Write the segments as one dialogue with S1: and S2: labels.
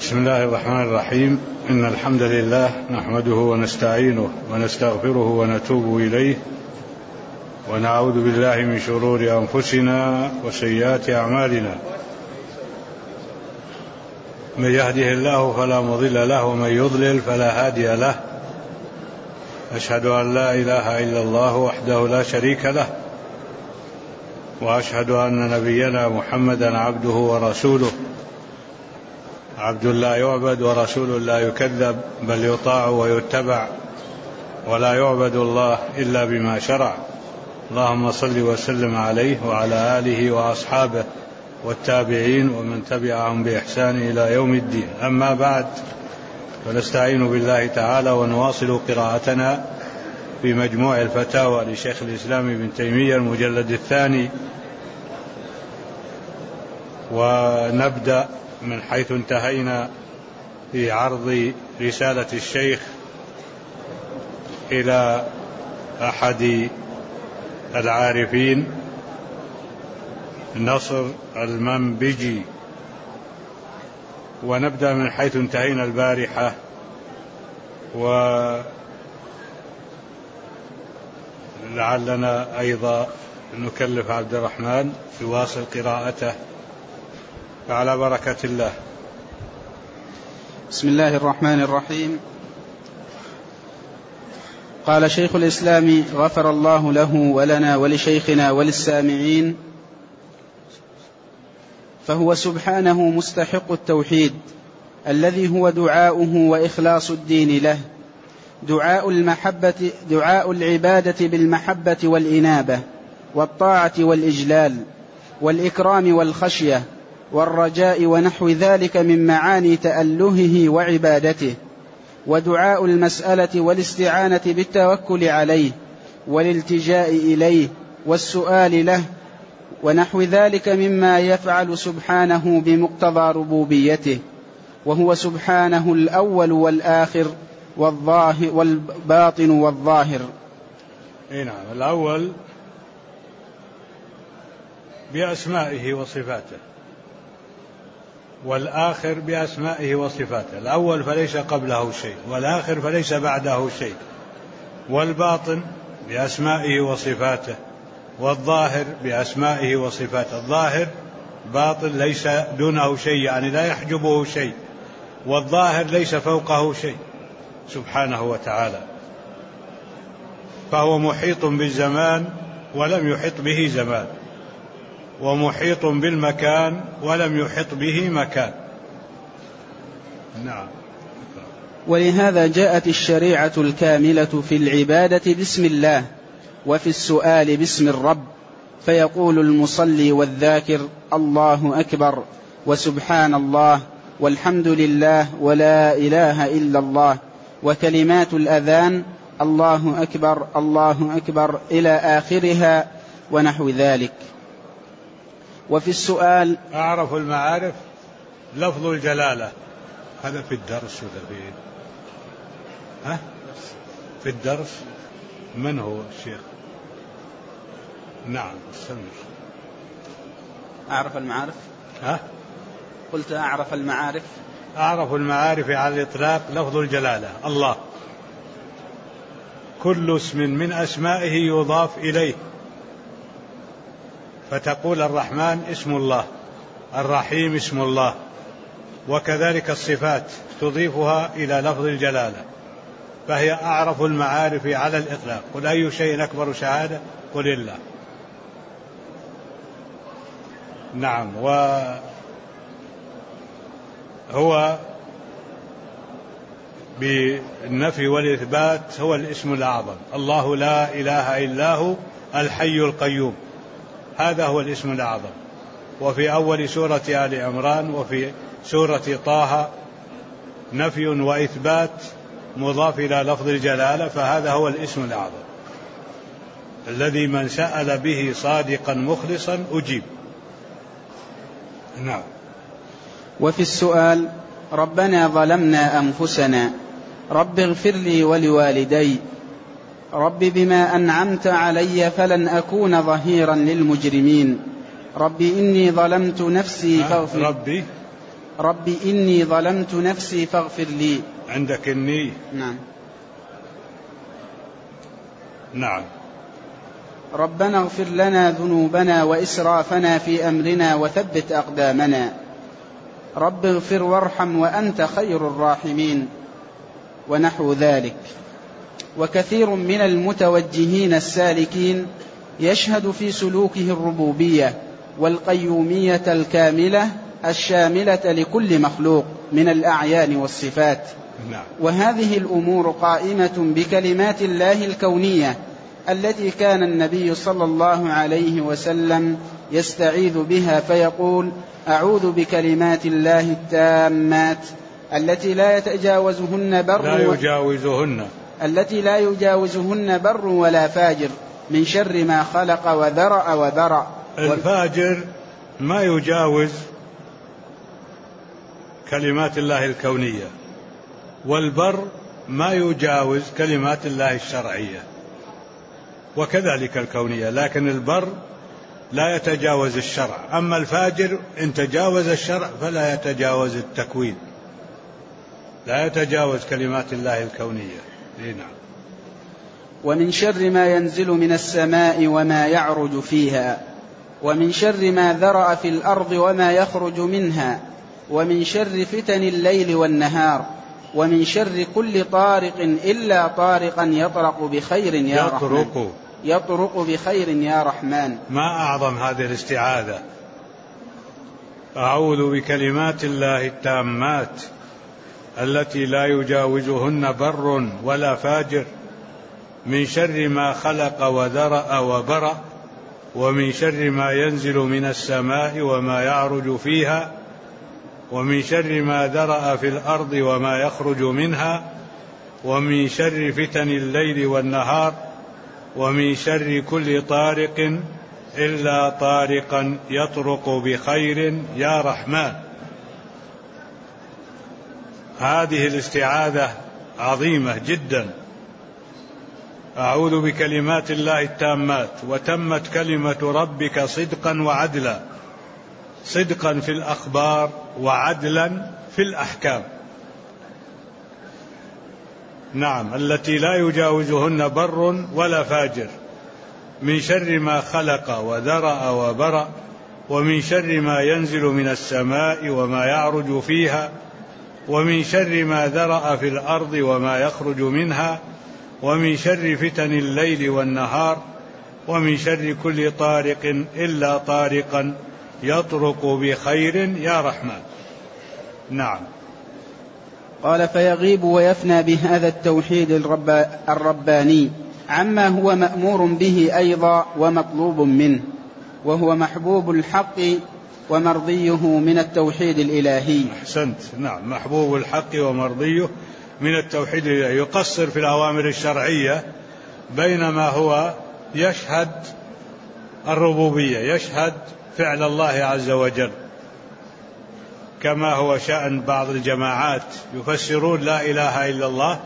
S1: بسم الله الرحمن الرحيم. إن الحمد لله نحمده ونستعينه ونستغفره ونتوب إليه، ونعوذ بالله من شرور أنفسنا وسيئات أعمالنا. من يهده الله فلا مضل له، ومن يضلل فلا هادي له. أشهد أن لا إله إلا الله وحده لا شريك له، وأشهد أن نبينا محمدا عبده ورسوله، عبد لا يعبد ورسول لا يكذب، بل يطاع ويتبع، ولا يعبد الله إلا بما شرع. اللهم صل وسلم عليه وعلى آله وأصحابه والتابعين ومن تبعهم بإحسان إلى يوم الدين. أما بعد، فنستعين بالله تعالى ونواصل قراءتنا في مجموع الفتاوى لشيخ الإسلام ابن تيمية المجلد الثاني، ونبدأ من حيث انتهينا في عرض رسالة الشيخ إلى أحد العارفين نصر المنبجي، ونبدأ من حيث انتهينا البارحة، ولعلنا أيضا نكلف عبد الرحمن يواصل قراءته، فعلى بركة الله.
S2: بسم الله الرحمن الرحيم. قال شيخ الإسلام غفر الله له ولنا ولشيخنا وللسامعين: فهو سبحانه مستحق التوحيد الذي هو دعاؤه وإخلاص الدين له، دعاء العبادة بالمحبة والإنابة والطاعة والإجلال والإكرام والخشية والرجاء ونحو ذلك من معاني تألهه وعبادته، ودعاء المسألة والاستعانة بالتوكل عليه والالتجاء إليه والسؤال له، ونحو ذلك مما يفعل سبحانه بمقتضى ربوبيته، وهو سبحانه الأول والآخر والباطن والظاهر.
S1: نعم، الأول بأسمائه وصفاته، والآخر بأسمائه وصفاته. الأول فليس قبله شيء، والآخر فليس بعده شيء، والباطن بأسمائه وصفاته، والظاهر بأسمائه وصفاته. الظاهر باطن ليس دونه شيء، يعني لا يحجبه شيء، والظاهر ليس فوقه شيء سبحانه وتعالى، فهو محيط بالزمان ولم يحط به زمان، ومحيط بالمكان ولم يحط به مكان. نعم.
S2: ولهذا جاءت الشريعة الكاملة في العبادة باسم الله، وفي السؤال باسم الرب، فيقول المصلي والذاكر: الله أكبر، وسبحان الله، والحمد لله، ولا إله إلا الله، وكلمات الأذان: الله أكبر الله أكبر، إلى آخرها ونحو ذلك. وفي السؤال
S1: أعرف المعارف لفظ الجلالة. هذا في الدرس ولا في الدرس؟ من هو الشيخ؟ نعم، استمر.
S2: أعرف المعارف. قلت أعرف المعارف.
S1: أعرف المعارف على الإطلاق لفظ الجلالة الله، كل اسم من أسمائه يضاف إليه، فتقول الرحمن اسم الله، الرحيم اسم الله، وكذلك الصفات تضيفها إلى لفظ الجلالة، فهي أعرف المعارف على الإطلاق. قل أي شيء أكبر شهادة؟ قل الله. نعم. وهو بالنفي والإثبات هو الاسم الأعظم، الله لا إله إلا هو الحي القيوم، هذا هو الاسم الأعظم. وفي أول سورة آل عمران وفي سورة طه نفي وإثبات مضاف إلى لفظ الجلالة، فهذا هو الاسم الأعظم الذي من سأل به صادقا مخلصا أجيب. نعم.
S2: وفي السؤال: ربنا ظلمنا أنفسنا، رب اغفر لي ولوالدي، رب بما أنعمت علي فلن أكون ظهيرا للمجرمين، رب إني ظلمت نفسي فاغفر. رب إني ظلمت نفسي فاغفر لي.
S1: عندك إني؟ نعم.
S2: ربنا اغفر لنا ذنوبنا وإسرافنا في أمرنا وثبت أقدامنا. رب اغفر وارحم وأنت خير الراحمين، ونحو ذلك. وكثير من المتوجهين السالكين يشهد في سلوكه الربوبية والقيومية الكاملة الشاملة لكل مخلوق من الأعيان والصفات. وهذه الأمور قائمة بكلمات الله الكونية التي كان النبي صلى الله عليه وسلم يستعيذ بها فيقول: أعوذ بكلمات الله التامات التي لا يجاوزهن بر ولا فاجر من شر ما خلق وذرأ.
S1: الفاجر ما يجاوز كلمات الله الكونية، والبر ما يجاوز كلمات الله الشرعية، وكذلك الكونية، لكن البر لا يتجاوز الشرع. أما الفاجر إن تجاوز الشرع فلا يتجاوز التكوين، لا يتجاوز كلمات الله الكونية. نعم.
S2: ومن شر ما ينزل من السماء وما يعرج فيها، ومن شر ما ذرأ في الأرض وما يخرج منها، ومن شر فتن الليل والنهار، ومن شر كل طارق إلا طارقا يطرق بخير يا رحمن.
S1: ما أعظم هذه الاستعاذة: أعوذ بكلمات الله التامات التي لا يجاوزهن بر ولا فاجر من شر ما خلق وذرأ وبرأ، ومن شر ما ينزل من السماء وما يعرج فيها، ومن شر ما ذرأ في الأرض وما يخرج منها، ومن شر فتن الليل والنهار، ومن شر كل طارق إلا طارقا يطرق بخير يا رحمن. هذه الاستعاذة عظيمة جدا. أعوذ بكلمات الله التامات، وتمت كلمة ربك صدقا وعدلا، صدقا في الأخبار وعدلا في الأحكام. نعم، التي لا يجاوزهن بر ولا فاجر من شر ما خلق وذرأ وبرأ، ومن شر ما ينزل من السماء وما يعرج فيها، ومن شر ما ذرأ في الأرض وما يخرج منها، ومن شر فتن الليل والنهار، ومن شر كل طارق إلا طارقا يطرق بخير يا رحمن. نعم.
S2: قال: فيغيب ويفنى بهذا التوحيد الرباني عما هو مأمور به أيضا ومطلوب منه، وهو محبوب الحق ومرضيه من التوحيد الإلهي.
S1: أحسنت. نعم، محبوب الحق ومرضيه من التوحيد الإلهي. يقصر في الأوامر الشرعية بينما هو يشهد الربوبية، يشهد فعل الله عز وجل، كما هو شأن بعض الجماعات يفسرون لا إله إلا الله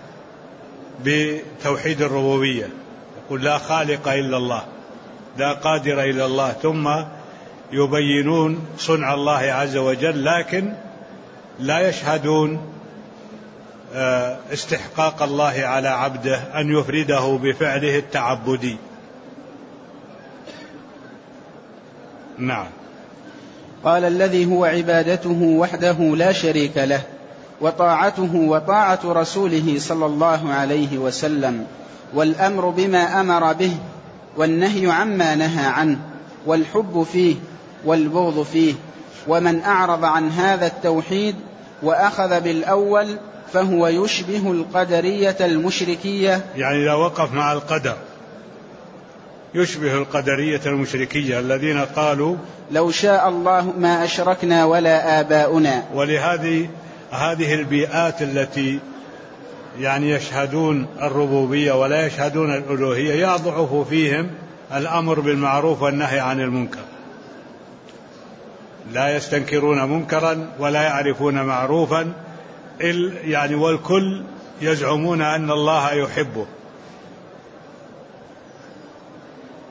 S1: بتوحيد الربوبية، يقول لا خالق إلا الله، لا قادر إلا الله، ثم يبينون صنع الله عز وجل، لكن لا يشهدون استحقاق الله على عبده أن يفرده بفعله التعبدي. نعم.
S2: قال: الذي هو عبادته وحده لا شريك له، وطاعته وطاعة رسوله صلى الله عليه وسلم، والأمر بما أمر به، والنهي عما نهى عنه، والحب فيه والبغض فيه. ومن أعرض عن هذا التوحيد وأخذ بالأول فهو يشبه القدرية المشركية،
S1: يعني لو وقف مع القدر يشبه القدرية المشركية الذين قالوا
S2: لو شاء الله ما أشركنا ولا آباؤنا.
S1: ولهذه البيئات التي يعني يشهدون الربوبية ولا يشهدون الألوهية يضعف فيهم الأمر بالمعروف والنهي عن المنكر، لا يستنكرون منكرا ولا يعرفون معروفا، يعني والكل يزعمون أن الله يحبه.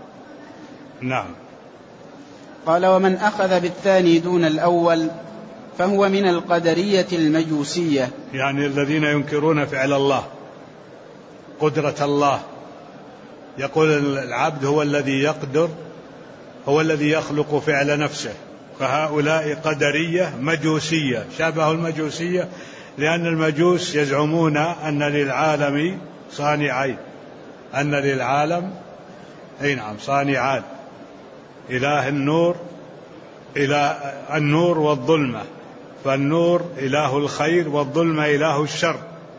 S1: نعم.
S2: قال: ومن أخذ بالثاني دون الأول فهو من القدرية المجوسية،
S1: يعني الذين ينكرون فعل الله، قدرة الله. يقول العبد هو الذي يقدر، هو الذي يخلق فعل نفسه، فهؤلاء قدرية مجوسية، شابه المجوسية، لأن المجوس يزعمون أن للعالم صانعين، أن للعالم صانعان، إله النور، إله النور والظلمة، فالنور إله الخير والظلمة إله الشر،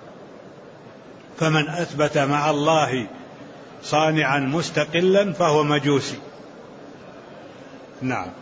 S1: فمن أثبت مع الله صانعا مستقلا فهو مجوسي. نعم.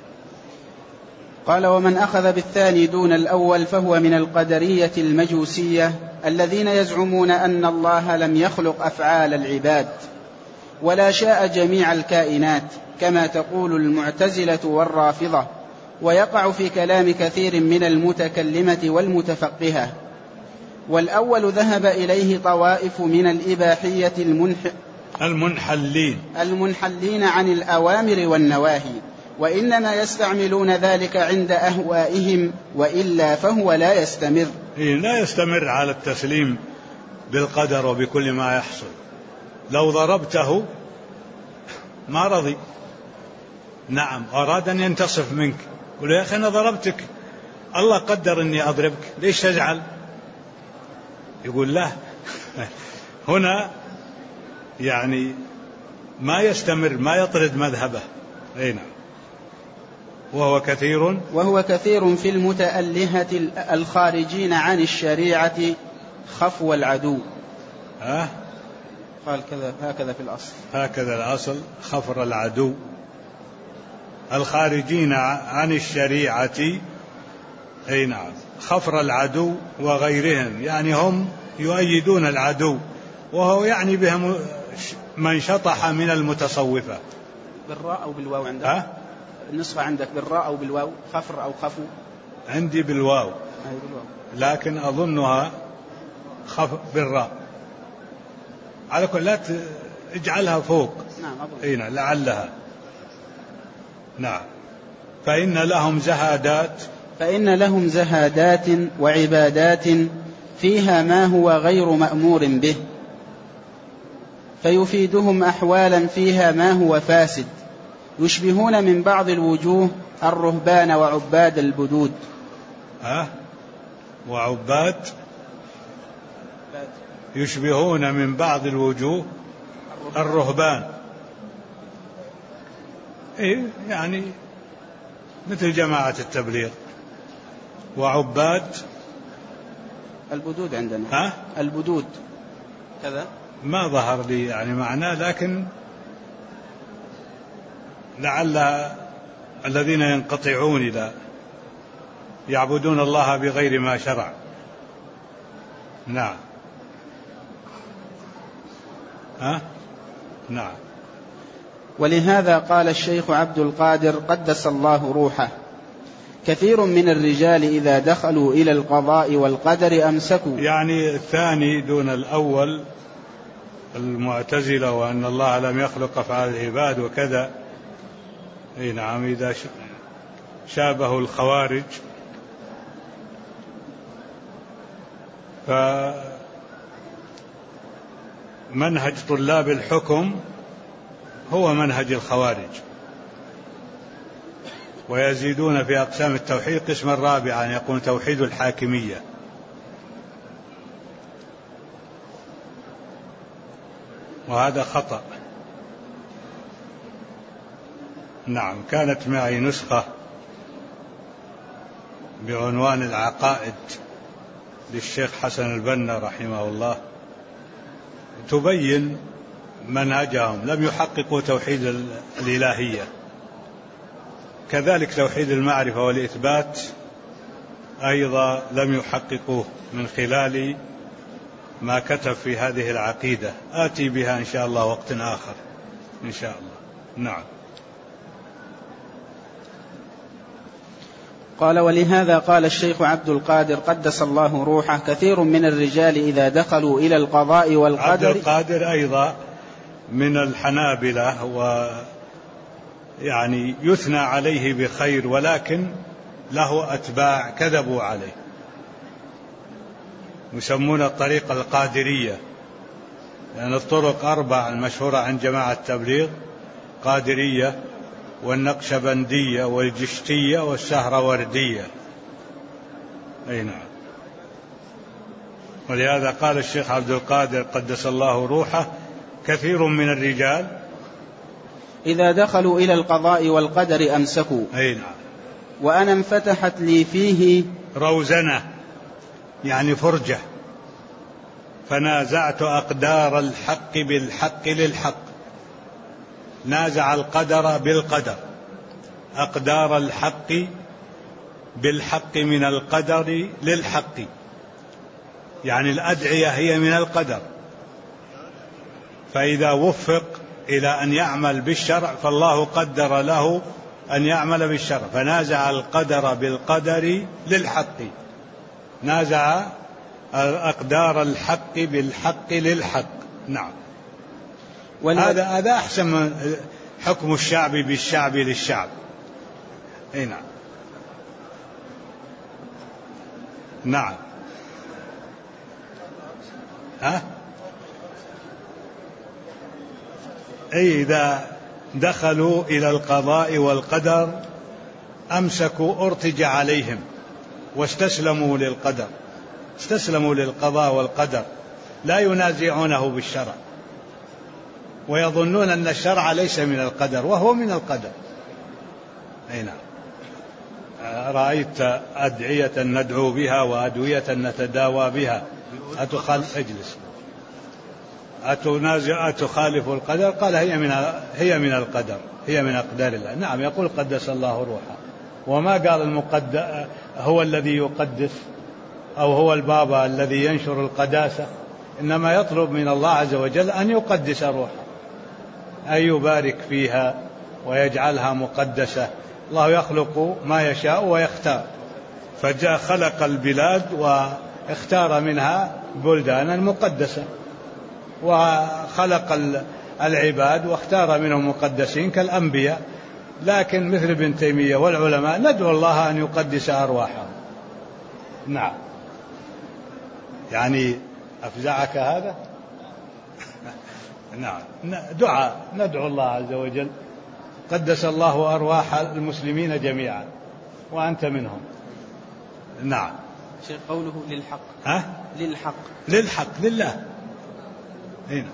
S2: قال: ومن أخذ بالثاني دون الأول فهو من القدرية المجوسية الذين يزعمون أن الله لم يخلق أفعال العباد ولا شاء جميع الكائنات كما تقول المعتزلة والرافضة، ويقع في كلام كثير من المتكلمة والمتفقهة. والأول ذهب إليه طوائف من الإباحية المنحلين عن الأوامر والنواهي، وإنما يستعملون ذلك عند أهوائهم، وإلا فهو لا يستمر.
S1: لا يستمر على التسليم بالقدر وبكل ما يحصل. لو ضربته ما رضي، نعم، أراد أن ينتصف منك، يقول يا أخي أنا ضربتك، الله قدر أني أضربك، ليش تزعل؟ يقول لا. هنا يعني ما يستمر، ما يطرد مذهبه. نعم. وهو كثير
S2: في المتألهة الخارجين عن الشريعة خفو العدو. قال هكذا في الأصل،
S1: هكذا الأصل، خفر العدو، الخارجين عن الشريعة. نعم، خفر العدو وغيرهم، يعني هم يؤيدون العدو، وهو يعني بهم من شطح من المتصوفة.
S2: بالراء أو بالواو عندك؟ النسخة عندك بالراء أو بالواو، خفر أو خفو؟
S1: عندي بالواو، لكن أظنها بالراء. على كل لا اجعلها فوق.
S2: نعم أظن.
S1: لعلها. نعم. فإن لهم
S2: زهادات وعبادات فيها ما هو غير مأمور به، فيفيدهم أحوالا فيها ما هو فاسد، يشبهون من بعض الوجوه الرهبان وعباد البدود.
S1: وعباد يشبهون من بعض الوجوه الرهبان، يعني مثل جماعة التبليغ. وعباد
S2: البدود عندنا. البدود كذا
S1: ما ظهر لي يعني معناه، لكن لعل الذين ينقطعون إلى يعبدون الله بغير ما شرع. نعم. نعم.
S2: ولهذا قال الشيخ عبد القادر قدس الله روحه: كثير من الرجال إذا دخلوا إلى القضاء والقدر أمسكوا.
S1: يعني الثاني دون الأول، المعتزلة وأن الله لم يخلق أفعال العباد وكذا. نعم. إذا شابه الخوارج، فمنهج طلاب الحكم هو منهج الخوارج، ويزيدون في أقسام التوحيد قسما رابعا يقول توحيد الحاكمية. وهذا خطأ. نعم. كانت معي نسخة بعنوان العقائد للشيخ حسن البنا رحمه الله تبين منهجهم، لم يحققوا توحيد الإلهية، كذلك توحيد المعرفة والإثبات أيضا لم يحققوه من خلال ما كتب في هذه العقيدة. آتي بها إن شاء الله وقت آخر إن شاء الله. نعم.
S2: قال: ولهذا قال الشيخ عبد القادر قدس الله روحه: كثير من الرجال إذا دخلوا إلى القضاء والقدر.
S1: عبد القادر أيضا من الحنابلة، ويعني يثنى عليه بخير، ولكن له أتباع كذبوا عليه، يسمون الطريقة القادرية، لأن الطرق 4 المشهورة عن جماعة التبليغ: قادرية والنقشبندية والجشتية والسهروردية. أي نعم. ولهذا قال الشيخ عبد القادر قدس الله روحه: كثير من الرجال
S2: إذا دخلوا إلى القضاء والقدر أمسكوا.
S1: أي نعم.
S2: وأنا انفتحت لي فيه
S1: روزنة، يعني فرجة، فنازعت أقدار الحق بالحق للحق. نازع القدر بالقدر، أقدار الحق بالحق من القدر للحق، يعني الأدعية هي من القدر، فإذا وفق إلى أن يعمل بالشرع فالله قدر له أن يعمل بالشرع، فنازع القدر بالقدر للحق، نازع أقدار الحق بالحق للحق. نعم. هذا أحسن من حكم الشعب بالشعب للشعب. أي نعم. نعم. أي إذا دخلوا إلى القضاء والقدر أمسكوا، أرتج عليهم واستسلموا للقدر، استسلموا للقضاء والقدر، لا ينازعونه بالشرع، ويظنون أن الشرع ليس من القدر وهو من القدر. أي نعم. رأيت أدعية ندعو بها وأدوية نتداوى بها، اجلس، أتخالف القدر؟ قال هي من القدر، هي من أقدار الله. نعم، يقول قدس الله روحه، وما قال هو الذي يقدس أو هو البابا الذي ينشر القداسة، إنما يطلب من الله عز وجل أن يقدس روحه، أن يبارك فيها ويجعلها مقدسة. الله يخلق ما يشاء ويختار، فجاء خلق البلاد واختار منها بلدانا مقدسة، وخلق العباد واختار منهم مقدسين كالأنبياء. لكن مثل ابن تيمية والعلماء ندعو الله أن يقدس أرواحهم. نعم. يعني أفزعك هذا؟ نعم. دعاء، ندعو الله عز وجل قدس الله أرواح المسلمين جميعا وأنت منهم. نعم.
S2: شيخ قوله للحق. للحق
S1: لله. هنا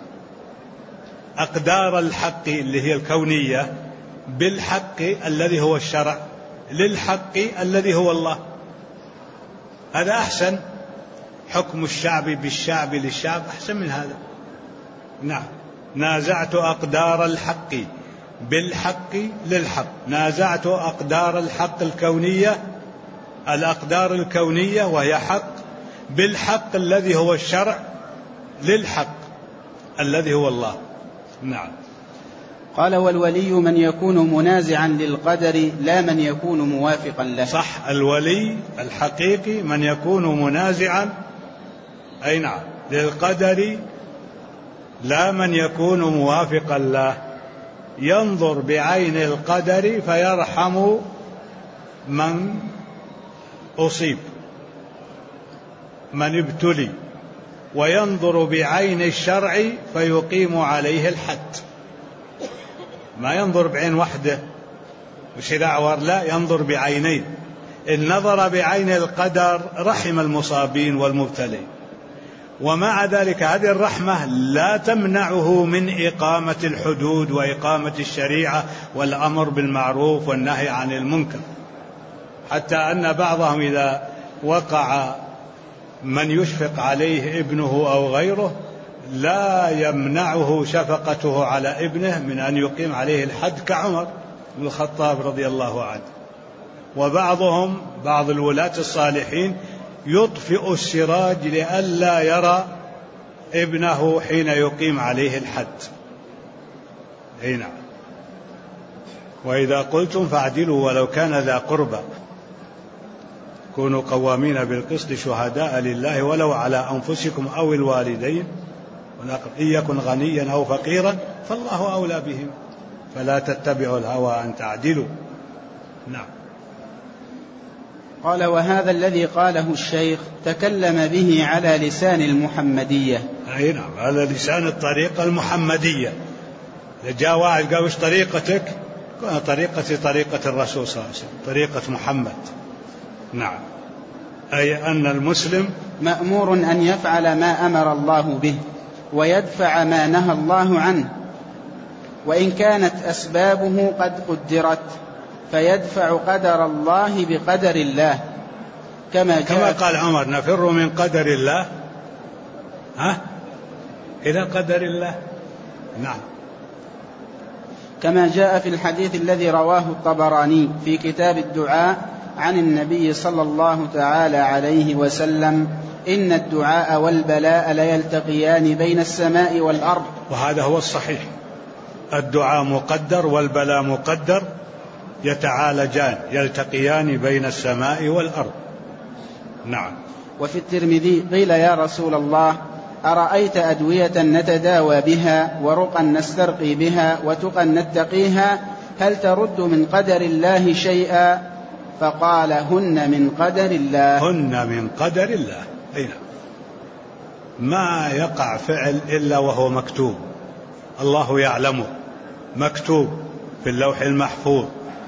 S1: أقدار الحق اللي هي الكونية بالحق الذي هو الشرع للحق الذي هو الله. هذا أحسن، حكم الشعب بالشعب للشعب أحسن من هذا. نعم. نازعت أقدار الحق بالحق للحق، نازعت أقدار الحق الكونية، الأقدار الكونية وهي حق، بالحق الذي هو الشرع للحق الذي هو الله. نعم.
S2: قال: والولي من يكون منازعا للقدر لا من يكون موافقا له.
S1: صح، الولي الحقيقي من يكون منازعا، أي نعم، للقدر لا من يكون موافقا له، ينظر بعين القدر فيرحم من أصيب، من ابتلي، وينظر بعين الشرع فيقيم عليه الحد. ما ينظر بعين وحده وشراع، لا، ينظر بعينين. إن نظر بعين القدر رحم المصابين والمبتلين، ومع ذلك هذه الرحمة لا تمنعه من إقامة الحدود وإقامة الشريعة والأمر بالمعروف والنهي عن المنكر، حتى أن بعضهم إذا وقع من يشفق عليه ابنه أو غيره لا يمنعه شفقته على ابنه من أن يقيم عليه الحد، كعمر بن الخطاب رضي الله عنه. وبعضهم، بعض الولاة الصالحين، يطفئ السراج لئلا يرى ابنه حين يقيم عليه الحد. أي نعم. وإذا قلتم فاعدلوا ولو كان ذا قربى، كونوا قوامين بالقسط شهداء لله ولو على أنفسكم أو الوالدين إن يكن غنيا أو فقيرا فالله أولى بهم فلا تتبعوا الهوى أن تعدلوا. نعم.
S2: قال: وهذا الذي قاله الشيخ تكلم به على لسان المحمدية.
S1: أي نعم، هذا لسان الطريقة المحمدية. جاء واحد قال: وش طريقتك؟ قال: طريقتي طريقة الرسول صلى الله عليه وسلم، طريقة محمد. نعم، أي أن المسلم
S2: مأمور أن يفعل ما أمر الله به ويدفع ما نهى الله عنه، وإن كانت أسبابه قد قدرت فيدفع قدر الله بقدر الله، كما
S1: قال عمر: نفر من قدر الله إلى قدر الله. نعم،
S2: كما جاء في الحديث الذي رواه الطبراني في كتاب الدعاء عن النبي صلى الله تعالى عليه وسلم: إن الدعاء والبلاء ليلتقيان بين السماء والأرض.
S1: وهذا هو الصحيح، الدعاء مقدر والبلاء مقدر، يتعالجان يلتقيان بين السماء والأرض. نعم.
S2: وفي الترمذي: قيل: يا رسول الله، أرأيت أدوية نتداوى بها ورقا نسترقي بها وتقا نتقيها، هل ترد من قدر الله شيئا؟ فقال: هن من قدر الله.
S1: هن من قدر الله. أين ما يقع فعل إلا وهو مكتوب، الله يعلمه، مكتوب في اللوح المحفوظ.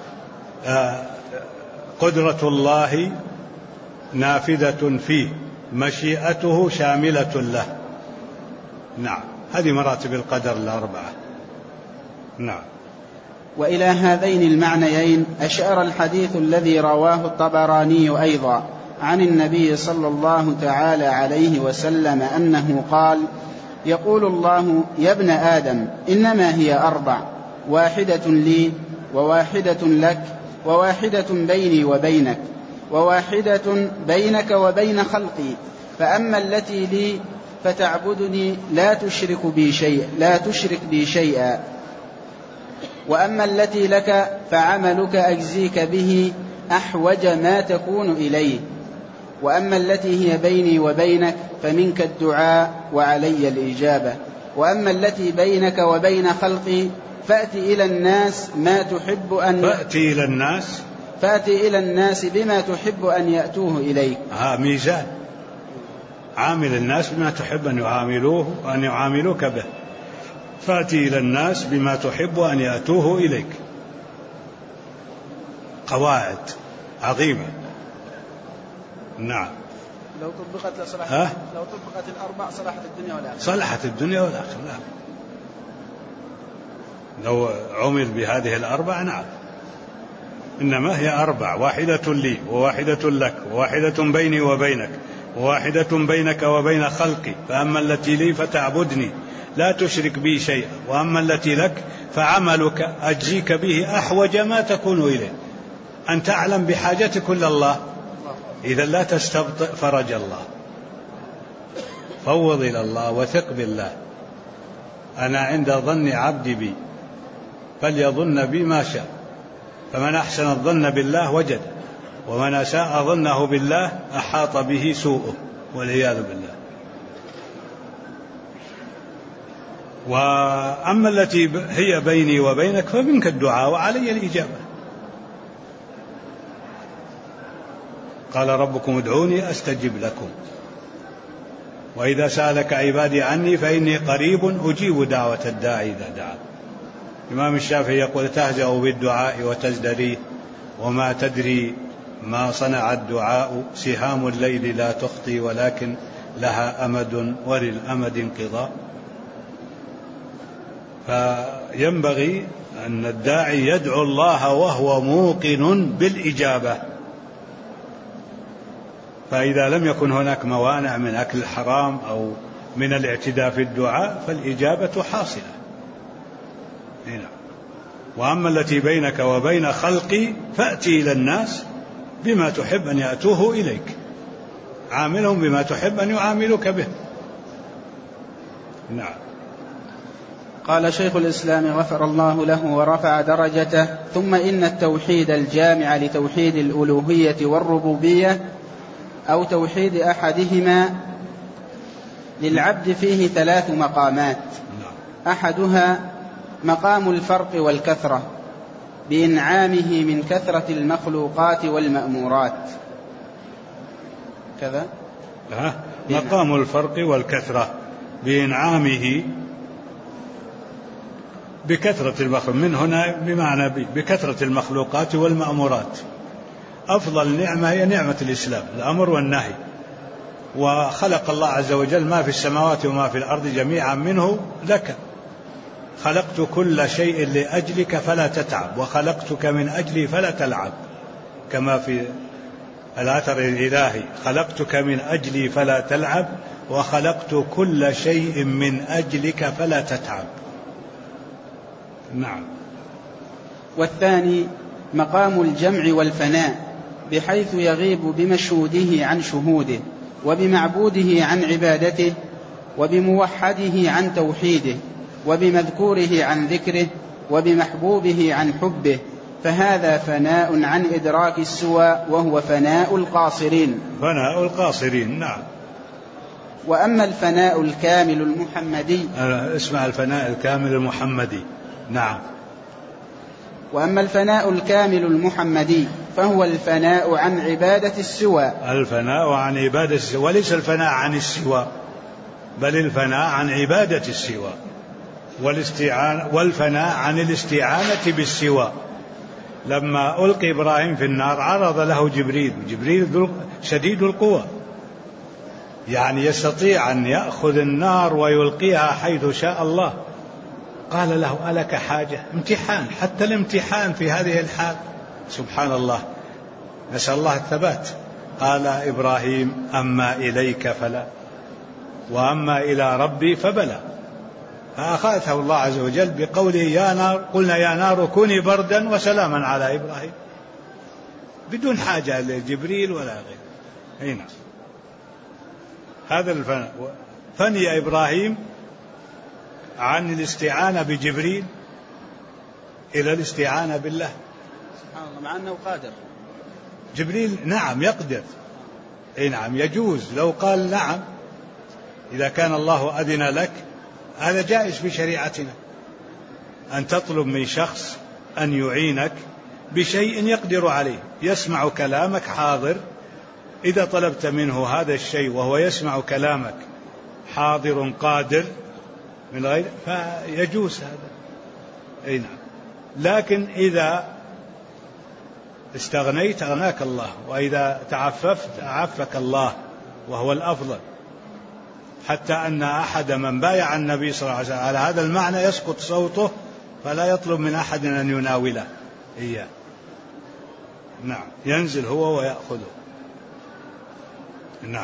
S1: قدرة الله نافذة فيه، مشيئته شاملة له. نعم، هذه مراتب القدر الأربعة. نعم.
S2: وإلى هذين المعنيين أشار الحديث الذي رواه الطبراني أيضا عن النبي صلى الله تعالى عليه وسلم أنه قال: يقول الله: يا ابن آدم، إنما هي 4، واحدة لي وواحدة لك وواحدة بيني وبينك وواحدة بينك وبين خلقي، فأما التي لي فتعبدني لا تشرك بي شيئا، وأما التي لك فعملك أجزيك به أحوج ما تكون إليه، وأما التي هي بيني وبينك فمنك الدعاء وعلي الإجابة، وأما التي بينك وبين خلقي فأتي إلى الناس بما تحب أن يأتوه إليك.
S1: ميزان، عامل الناس بما تحب أن يعاملوه وأن يعاملوك به، فأتي إلى الناس بما تحب أن يأتوه إليك. قواعد عظيمة. نعم.
S2: لو طبقت الأربع صلحت الدنيا والآخرة.
S1: صلحت الدنيا والآخرة. نعم. لو عمل بهذه الأربع. نعم. إنما هي 4، واحدة لي وواحدة لك وواحدة بيني وبينك وواحدة بينك وبين خلقي، فأما التي لي فتعبدني لا تشرك بي شيئا، وأما التي لك فعملك أجزيك به أحوج ما تكون إليه، أن تعلم بحاجتك إلى الله، إذا لا تستبطئ فرج الله. فوض إلى الله وثق بالله. أنا عند ظن عبدي بي فليظن بي ما شاء، فمن أحسن الظن بالله وجد، ومن أساء ظنه بالله أحاط به سوءه والعياذ بالله. وأما التي هي بيني وبينك فمنك الدعاء وعلي الإجابة. قال: ربكم ادعوني أستجب لكم، وإذا سألك عبادي عني فإني قريب أجيب دعوة الداعي إذا دعا. الإمام الشافعي يقول: تهزأ بالدعاء وتزدريه، وما تدري ما صنع الدعاء، سهام الليل لا تخطي ولكن لها أمد وللأمد انقضاء. فينبغي أن الداعي يدعو الله وهو موقن بالإجابة، فإذا لم يكن هناك موانع من أكل الحرام أو من الاعتداء في الدعاء فالإجابة حاصلة. هنا. وأما التي بينك وبين خلقي فأتي إلى الناس بما تحب أن يأتوه إليك، عاملهم بما تحب أن يعاملوك به. نعم.
S2: قال شيخ الإسلام غفر الله له ورفع درجته: ثم إن التوحيد الجامع لتوحيد الألوهية والربوبية أو توحيد أحدهما للعبد فيه 3 مقامات. أحدها مقام الفرق والكثرة بإنعامه من كثرة المخلوقات والمأمورات، كذا
S1: مقام الفرق والكثرة بإنعامه بكثرة المخلوق، من هنا بمعنى بكثرة المخلوقات والمأمورات. أفضل نعمة هي نعمة الإسلام، الأمر والنهي. وخلق الله عز وجل ما في السماوات وما في الأرض جميعا منه لك، خلقت كل شيء لأجلك فلا تتعب، وخلقتك من أجلي فلا تلعب، كما في الأثر الإلهي: خلقتك من أجلي فلا تلعب، وخلقت كل شيء من أجلك فلا تتعب. نعم.
S2: والثاني مقام الجمع والفناء، بحيث يغيب بمشهوده عن شهوده، وبمعبوده عن عبادته، وبموحده عن توحيده، وبمذكوره عن ذكره، وبمحبوبه عن حبه، فهذا فناء عن إدراك السوى، وهو فناء القاصرين.
S1: فناء القاصرين. نعم.
S2: وأما الفناء الكامل المحمدي،
S1: اسمع، الفناء الكامل المحمدي. نعم.
S2: وأما الفناء الكامل المحمدي فهو الفناء عن عبادة السوى.
S1: الفناء عن عبادة السوى، وليس الفناء عن السوى، بل الفناء عن عبادة السوى، والفناء عن الاستعانة بالسوى. لما ألقي إبراهيم في النار عرض له جبريل شديد القوى، يعني يستطيع أن يأخذ النار ويلقيها حيث شاء الله. قال له: ألك حاجة؟ امتحان، حتى الامتحان في هذه الحال. سبحان الله، نسأل الله الثبات. قال إبراهيم: أما إليك فلا، وأما إلى ربي فبلى. فأخذته الله عز وجل بقوله: يا نار، قلنا يا نار كوني بردا وسلاما على إبراهيم، بدون حاجة لجبريل ولا غيره. هنا هذا الفناء. فني إبراهيم عن الاستعانة بجبريل إلى الاستعانة بالله.
S2: سبحان الله، مع أنه قادر.
S1: جبريل نعم يقدر، نعم يجوز، لو قال نعم، إذا كان الله أذن لك، هذا جائز في شريعتنا، أن تطلب من شخص أن يعينك بشيء يقدر عليه، يسمع كلامك حاضر. إذا طلبت منه هذا الشيء وهو يسمع كلامك حاضر قادر من غير، فيجوز هذا. نعم. لكن إذا استغنيت أغناك الله، وإذا تعففت أعفك الله، وهو الأفضل. حتى أن أحد من بايع النبي صلى الله عليه وسلم على هذا المعنى يسقط صوته، فلا يطلب من أحد أن يناوله إياه. نعم، ينزل هو ويأخذه. نعم.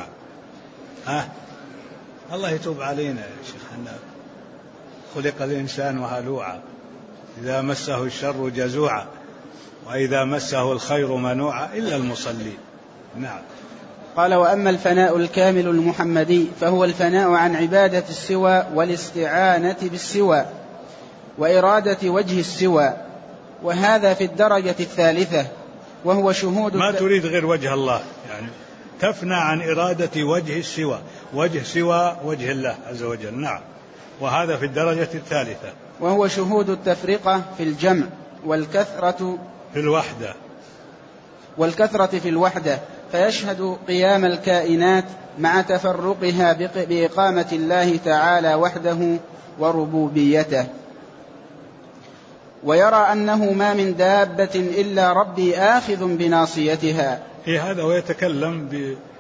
S1: الله يتوب علينا يا شيخ حنان. خلق الإنسان هلوعا، إذا مسه الشر جزوعا، وإذا مسه الخير منوعا، إلا المصلين. نعم.
S2: قال: وأما الفناء الكامل المحمدي فهو الفناء عن عبادة السوى والاستعانة بالسوى وإرادة وجه السوى، وهذا في الدرجة الثالثة، وهو شهود
S1: ما تريد غير وجه الله، يعني تفنى عن إرادة وجه السوى، وجه سوى وجه الله عز وجل. نعم. وهذا في الدرجة الثالثة،
S2: وهو شهود التفرقة في الجمع والكثرة في الوحدة، فيشهد قيام الكائنات مع تفرقها بإقامة الله تعالى وحده وربوبيته، ويرى أنه ما من دابة إلا ربي آخذ بناصيتها.
S1: هذا ويتكلم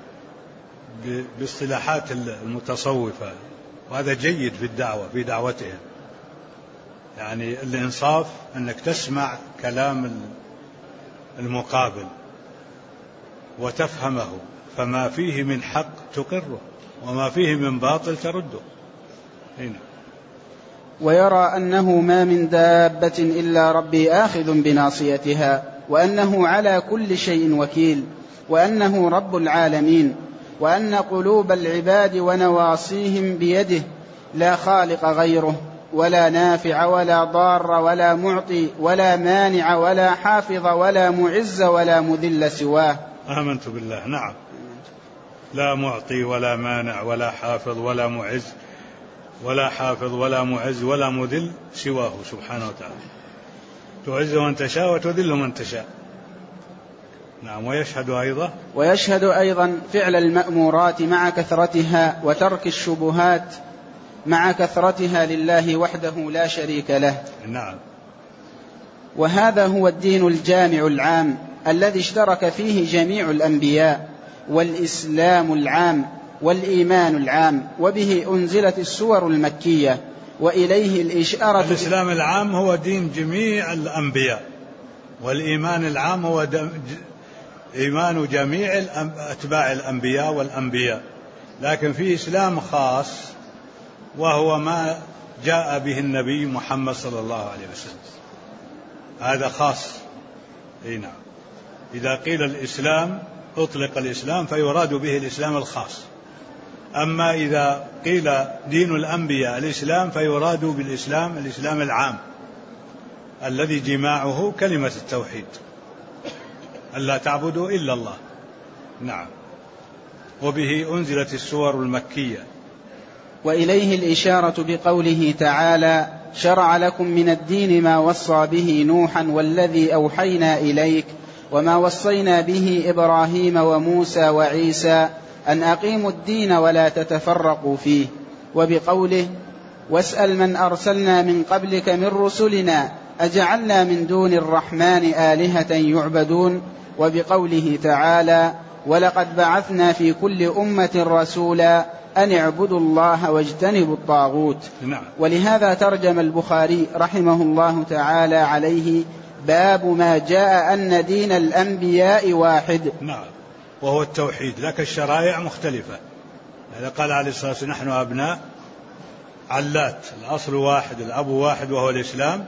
S1: باصطلاحات المتصوفة، وهذا جيد في الدعوة، في دعوتهم. يعني الإنصاف أنك تسمع كلام المقابل وتفهمه، فما فيه من حق تقره، وما فيه من باطل ترده. هنا.
S2: ويرى أنه ما من دابة إلا ربي آخذ بناصيتها، وأنه على كل شيء وكيل، وأنه رب العالمين، وأن قلوب العباد ونواصيهم بيده، لا خالق غيره، ولا نافع ولا ضار ولا معطي ولا مانع ولا حافظ ولا معز ولا مذل سواه.
S1: آمنت بالله. نعم. لا معطي ولا مانع ولا حافظ ولا معز، ولا حافظ ولا معز ولا مذل سواه سبحانه وتعالى. تعز من تشاء وتذل من تشاء. نعم. ويشهد أيضا
S2: فعل المأمورات مع كثرتها وترك الشبهات مع كثرتها لله وحده لا شريك له.
S1: نعم.
S2: وهذا هو الدين الجامع العام الذي اشترك فيه جميع الأنبياء، والإسلام العام والإيمان العام، وبه أنزلت السور المكية، وإليه الإشارة.
S1: الإسلام العام هو دين جميع الأنبياء، والإيمان العام هو إيمان جميع أتباع الأنبياء والأنبياء، لكن في إسلام خاص وهو ما جاء به النبي محمد صلى الله عليه وسلم، هذا خاص. نعم. إذا قيل الإسلام أطلق الإسلام فيراد به الإسلام الخاص، أما إذا قيل دين الأنبياء الإسلام فيراد بالإسلام الإسلام العام الذي جماعه كلمة التوحيد، ألا تعبدوا إلا الله. نعم. وبه أنزلت السور المكية.
S2: وإليه الإشارة بقوله تعالى: شرع لكم من الدين ما وصى به نوحا والذي أوحينا إليك وما وصينا به إبراهيم وموسى وعيسى أن أقيموا الدين ولا تتفرقوا فيه. وبقوله: واسأل من أرسلنا من قبلك من رسلنا أجعلنا من دون الرحمن آلهة يعبدون. وبقوله تعالى: ولقد بعثنا في كل أمة رسولا أن اعبدوا الله واجتنبوا الطاغوت.
S1: نعم.
S2: ولهذا ترجم البخاري رحمه الله تعالى عليه باب ما جاء أن دين الأنبياء واحد.
S1: نعم. وهو التوحيد، لكن الشرائع مختلفة. هذا قال عليه الصلاة والسلام: نحن أبناء علات، الأصل واحد، الأب واحد وهو الإسلام،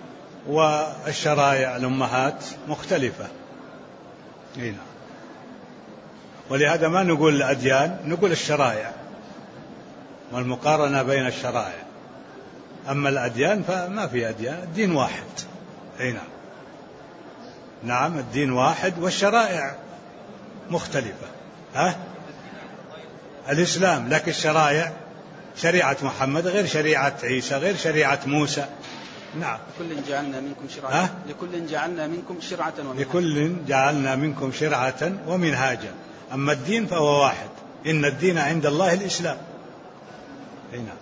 S1: والشرائع الأمهات مختلفة. هنا. ولهذا ما نقول الأديان، نقول الشرائع، والمقارنة بين الشرائع. أما الأديان فما في أديان، الدين واحد. هنا. نعم. الدين واحد والشرائع مختلفة. الإسلام، لكن الشرائع شريعة محمد غير شريعة عيسى غير شريعة موسى. نعم.
S2: لكل جعلنا منكم شرعة لكل جعلنا منكم شرعة ومنهاجا.
S1: لكل جعلنا منكم شرعة ومنهاجا. أما الدين فهو واحد، إن الدين عند الله الإسلام. هنا.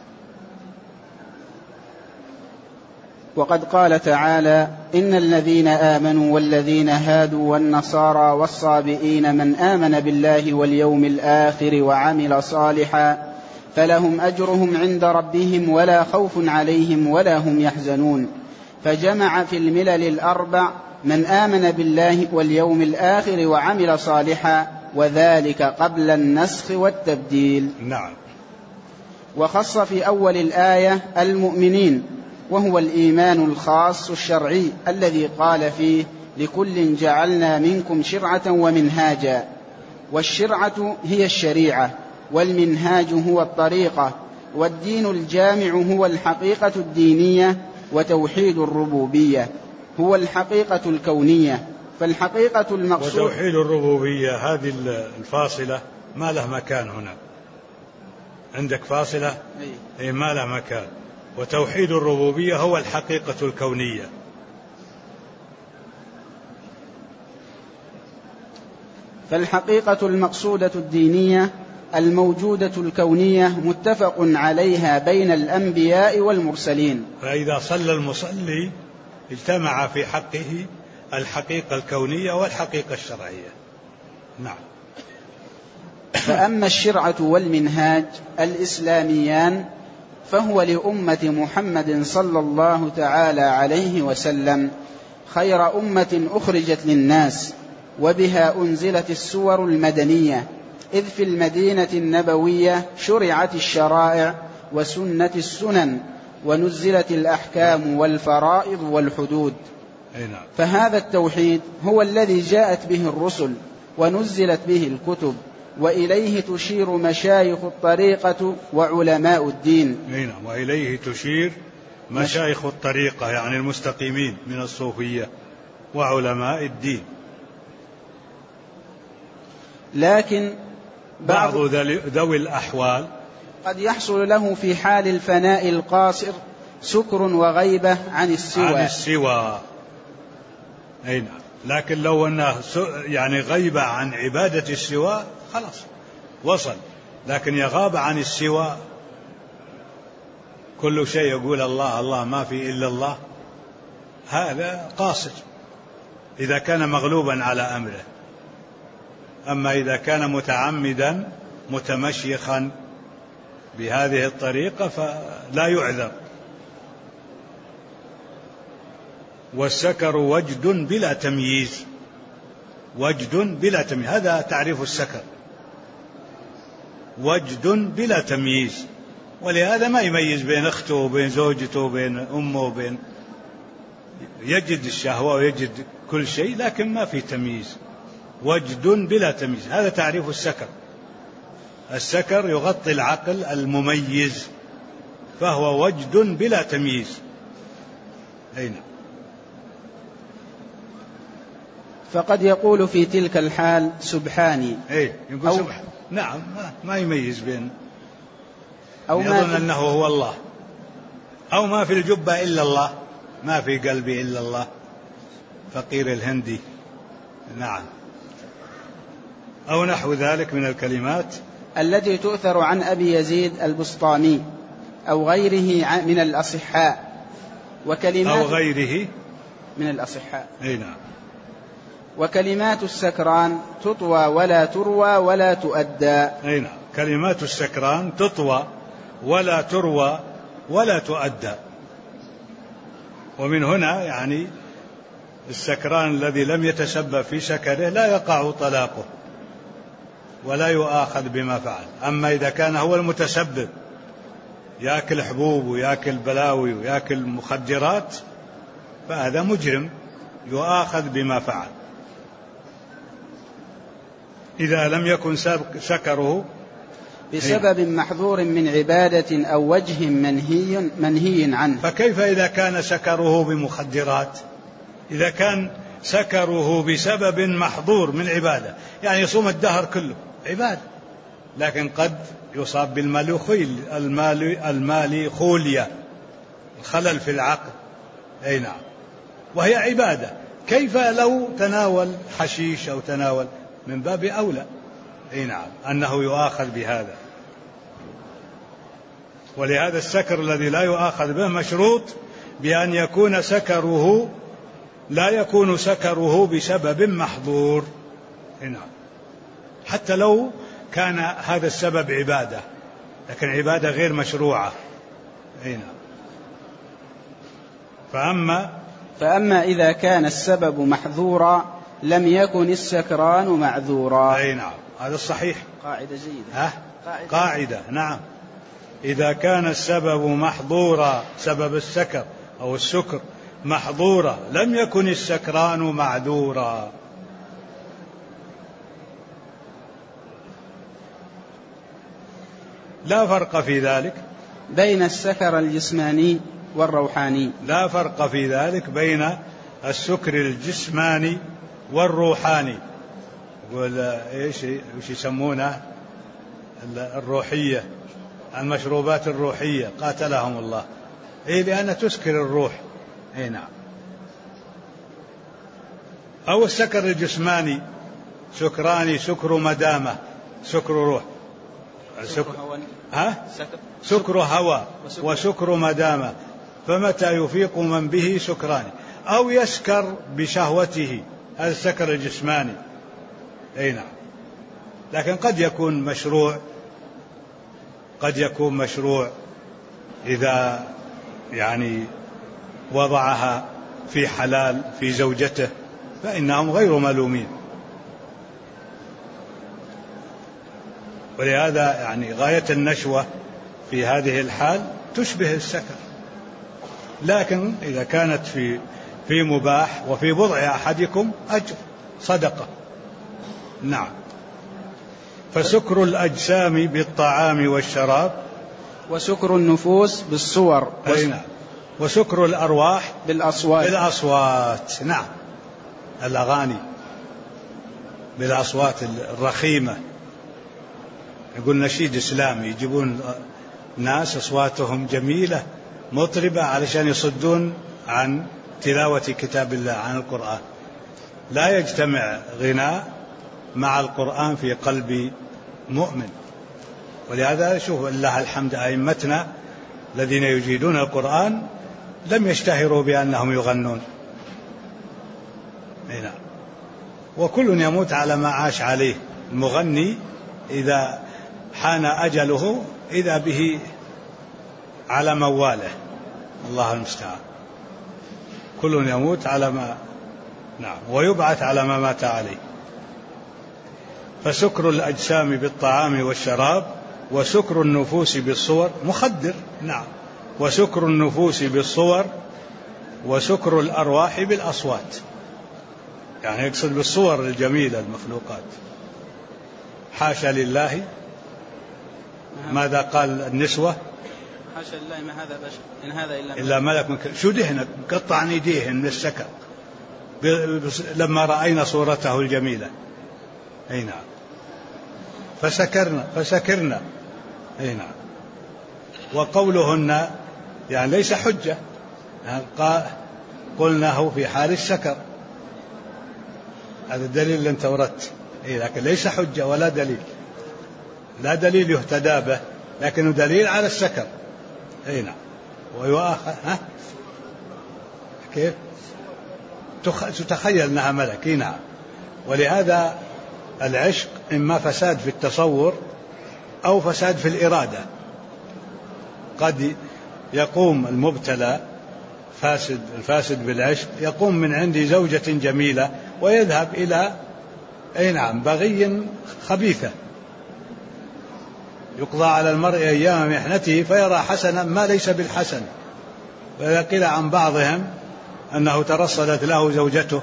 S2: وقد قال تعالى: إن الذين آمنوا والذين هادوا والنصارى والصابئين من آمن بالله واليوم الآخر وعمل صالحا فلهم أجرهم عند ربهم ولا خوف عليهم ولا هم يحزنون. فجمع في الملل الأربع من آمن بالله واليوم الآخر وعمل صالحا، وذلك قبل النسخ والتبديل.
S1: نعم.
S2: وخص في أول الآية المؤمنين، وهو الإيمان الخاص الشرعي الذي قال فيه: لكل جعلنا منكم شرعة ومنهاجا. والشرعة هي الشريعة، والمنهاج هو الطريقة، والدين الجامع هو الحقيقة الدينية، وتوحيد الربوبية هو الحقيقة الكونية. فالحقيقة المقصود
S1: وتوحيد الربوبية هذه الفاصلة ما له مكان هنا. عندك فاصلة؟ أي ما له مكان. وتوحيد الربوبية هو الحقيقة الكونية.
S2: فالحقيقة المقصودة الدينية الموجودة الكونية متفق عليها بين الأنبياء والمرسلين.
S1: فإذا صلى المصلي اجتمع في حقه الحقيقة الكونية والحقيقة الشرعية. نعم.
S2: فأما الشرعة والمنهاج الإسلاميان فهو لأمة محمد صلى الله تعالى عليه وسلم خير أمة أخرجت للناس، وبها أنزلت السور المدنية، إذ في المدينة النبوية شرعت الشرائع وسنت السنن، ونزلت الأحكام والفرائض والحدود. فهذا التوحيد هو الذي جاءت به الرسل ونزلت به الكتب، وإليه تشير مشايخ الطريقة وعلماء الدين.
S1: وإليه تشير مشايخ الطريقة يعني المستقيمين من الصوفية وعلماء الدين.
S2: لكن
S1: بعض ذوي الأحوال
S2: قد يحصل له في حال الفناء القاصر سكر وغيبة عن السوى.
S1: لكن لو أنه يعني غيب عن عبادة السواء خلاص وصل، لكن يغاب عن السواء كل شيء يقول الله الله ما في إلا الله، هذا قاصد إذا كان مغلوبا على أمره. أما إذا كان متعمدا متمشيخا بهذه الطريقة فلا يعذر. والسكر وجد بلا تمييز، وجد بلا تمييز، هذا تعريف السكر، وجد بلا تمييز. ولهذا ما يميز بين أخته وبين زوجته وبين أمه وبين، يجد الشهوة ويجد كل شيء لكن ما في تمييز، وجد بلا تمييز، هذا تعريف السكر. السكر يغطي العقل المميز، فهو وجد بلا تمييز. أين؟
S2: فقد يقول في تلك الحال سبحاني،
S1: يقول سبحان، نعم ما يميز بين، أو يظن أنه هو الله، أو ما في الجبة إلا الله، ما في قلبي إلا الله، فقير الهندي، نعم، أو نحو ذلك من الكلمات
S2: التي تؤثر عن أبي يزيد البسطامي أو غيره من الأصحاء، وكلمات
S1: أو غيره
S2: من الأصحاء.
S1: نعم.
S2: وكلمات السكران تطوى ولا تروى ولا تؤدى.
S1: نعم. كلمات السكران تطوى ولا تروى ولا تؤدى. ومن هنا يعني السكران الذي لم يتسبب في سكره لا يقع طلاقه ولا يؤاخذ بما فعل. أما إذا كان هو المتسبب، يأكل حبوب ويأكل بلاوي ويأكل مخدرات، فهذا مجرم يؤاخذ بما فعل. إذا لم يكن سكره
S2: بسبب محظور من عبادة أو وجه منهي عنه.
S1: فكيف إذا كان سكره بمخدرات؟ إذا كان سكره بسبب محظور من عبادة، يعني يصوم الدهر كله عبادة، لكن قد يصاب بالماليخوليا، الخلل في العقل، أي نعم، وهي عبادة. كيف لو تناول حشيش أو تناول، من باب أولى، أي نعم، أنه يؤاخذ بهذا. ولهذا السكر الذي لا يؤاخذ به مشروط بأن يكون سكره، لا يكون سكره بسبب محظور، نعم، حتى لو كان هذا السبب عبادة، لكن عبادة غير مشروعة، نعم.
S2: فأما إذا كان السبب محظورا لم يكن السكران معذورا.
S1: أي نعم، هذا الصحيح،
S2: قاعدة جيدة.
S1: قاعدة نعم. إذا كان السبب محظورا، سبب السكر أو السكر محظورا، لم يكن السكران معذورا. لا فرق في ذلك
S2: بين السكر الجسماني والروحاني،
S1: لا فرق في ذلك بين السكر الجسماني والروحاني. يقول ايش يسمونه الروحية، المشروبات الروحية، قاتلهم الله، لأنها تسكر الروح، نعم. أو السكر الجسماني سكراني، سكر مدامة، سكر روح، سكر هوى وسكر مدامة، فمتى يفيق من به سكران. أو يسكر بشهوته، هذا السكر الجسماني، نعم. لكن قد يكون مشروع إذا يعني وضعها في حلال في زوجته، فإنهم غير ملومين. ولهذا يعني غاية النشوة في هذه الحال تشبه السكر، لكن إذا كانت في مباح وفي بضع أحدكم أجر، صدقة، نعم. فسكر الأجسام بالطعام والشراب،
S2: وسكر النفوس بالصور،
S1: نعم. وسكر الأرواح
S2: بالأصوات،
S1: نعم، الأغاني بالأصوات الرخيمة. يقول نشيد إسلامي، يجيبون ناس أصواتهم جميلة مطربة علشان يصدون عن تلاوة كتاب الله، عن القرآن، لا يجتمع غناء مع القرآن في قلب مؤمن. ولهذا شوف الله الحمد أئمتنا الذين يجيدون القرآن لم يشتهروا بأنهم يغنون. هنا وكل يموت على ما عاش عليه. المغني إذا حان أجله إذا به على مواله، الله المستعان. كل يموت على ما ويبعث على ما مات عليه. فسكر الأجسام بالطعام والشراب، وسكر النفوس بالصور مخدر. وسكر النفوس بالصور، وسكر الأرواح بالأصوات. يعني يقصد بالصور الجميلة المخلوقات. حاشا لله، ماذا قال النسوة؟
S2: حاشا لله ما هذا بشر إن هذا
S1: إلا ملك. شو دهنك قطع ايديهن من السكر لما رأينا صورته الجميلة. أي نعم. فسكرنا. أي نعم. وقولهن يعني ليس حجة، قلناه في حال السكر. هذا الدليل اللي انت وردت، لكن ليس حجة ولا دليل، لا دليل يهتدى به، لكنه دليل على السكر. اي نعم. ويؤاخذ كيف تتخيل انها ملك. نعم. ولهذا العشق اما فساد في التصور او فساد في الإرادة. قد يقوم المبتلى الفاسد بالعشق يقوم من عند زوجة جميلة ويذهب إلى بغي خبيثة، يقضى على المرء أيام محنته فيرى حسنا ما ليس بالحسن. وإذا قيل عن بعضهم أنه ترصدت له زوجته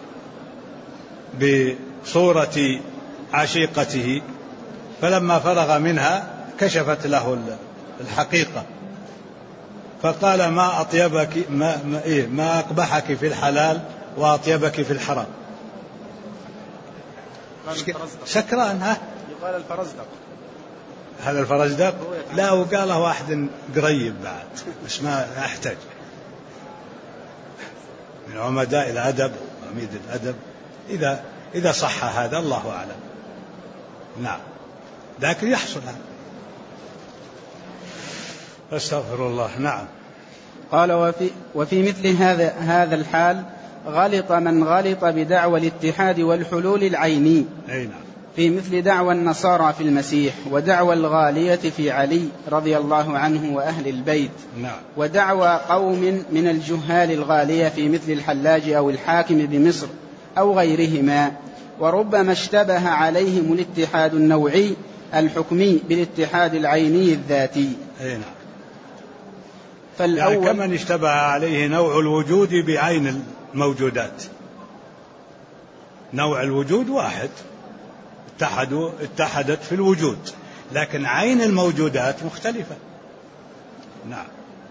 S1: بصورة عشيقته، فلما فرغ منها كشفت له الحقيقة، فقال ما أطيبك ما أقبحك في الحلال وأطيبك في الحرام. سكران.
S2: يقال الفرزدق.
S1: هذا الفرزدق لا، وقاله واحد قريب بعد بس ما أحتاج من عمداء الأدب وعميد الأدب إذا صح هذا الله أعلم. نعم. لكن يحصل هذا. أستغفر الله. نعم.
S2: قال وفي مثل هذا الحال غلط من غلط بدعوى الاتحاد والحلول العيني.
S1: أي نعم.
S2: في مثل دعوى النصارى في المسيح، ودعوى الغالية في علي رضي الله عنه وأهل البيت.
S1: نعم.
S2: ودعوى قوم من الجهال الغالية في مثل الحلاج أو الحاكم بمصر أو غيرهما. وربما اشتبه عليهم الاتحاد النوعي الحكمي بالاتحاد العيني الذاتي.
S1: أي نعم. يعني كمن اشتبه عليه نوع الوجود بعين الموجودات. نوع الوجود واحد، اتحدت في الوجود، لكن عين الموجودات مختلفة. نعم.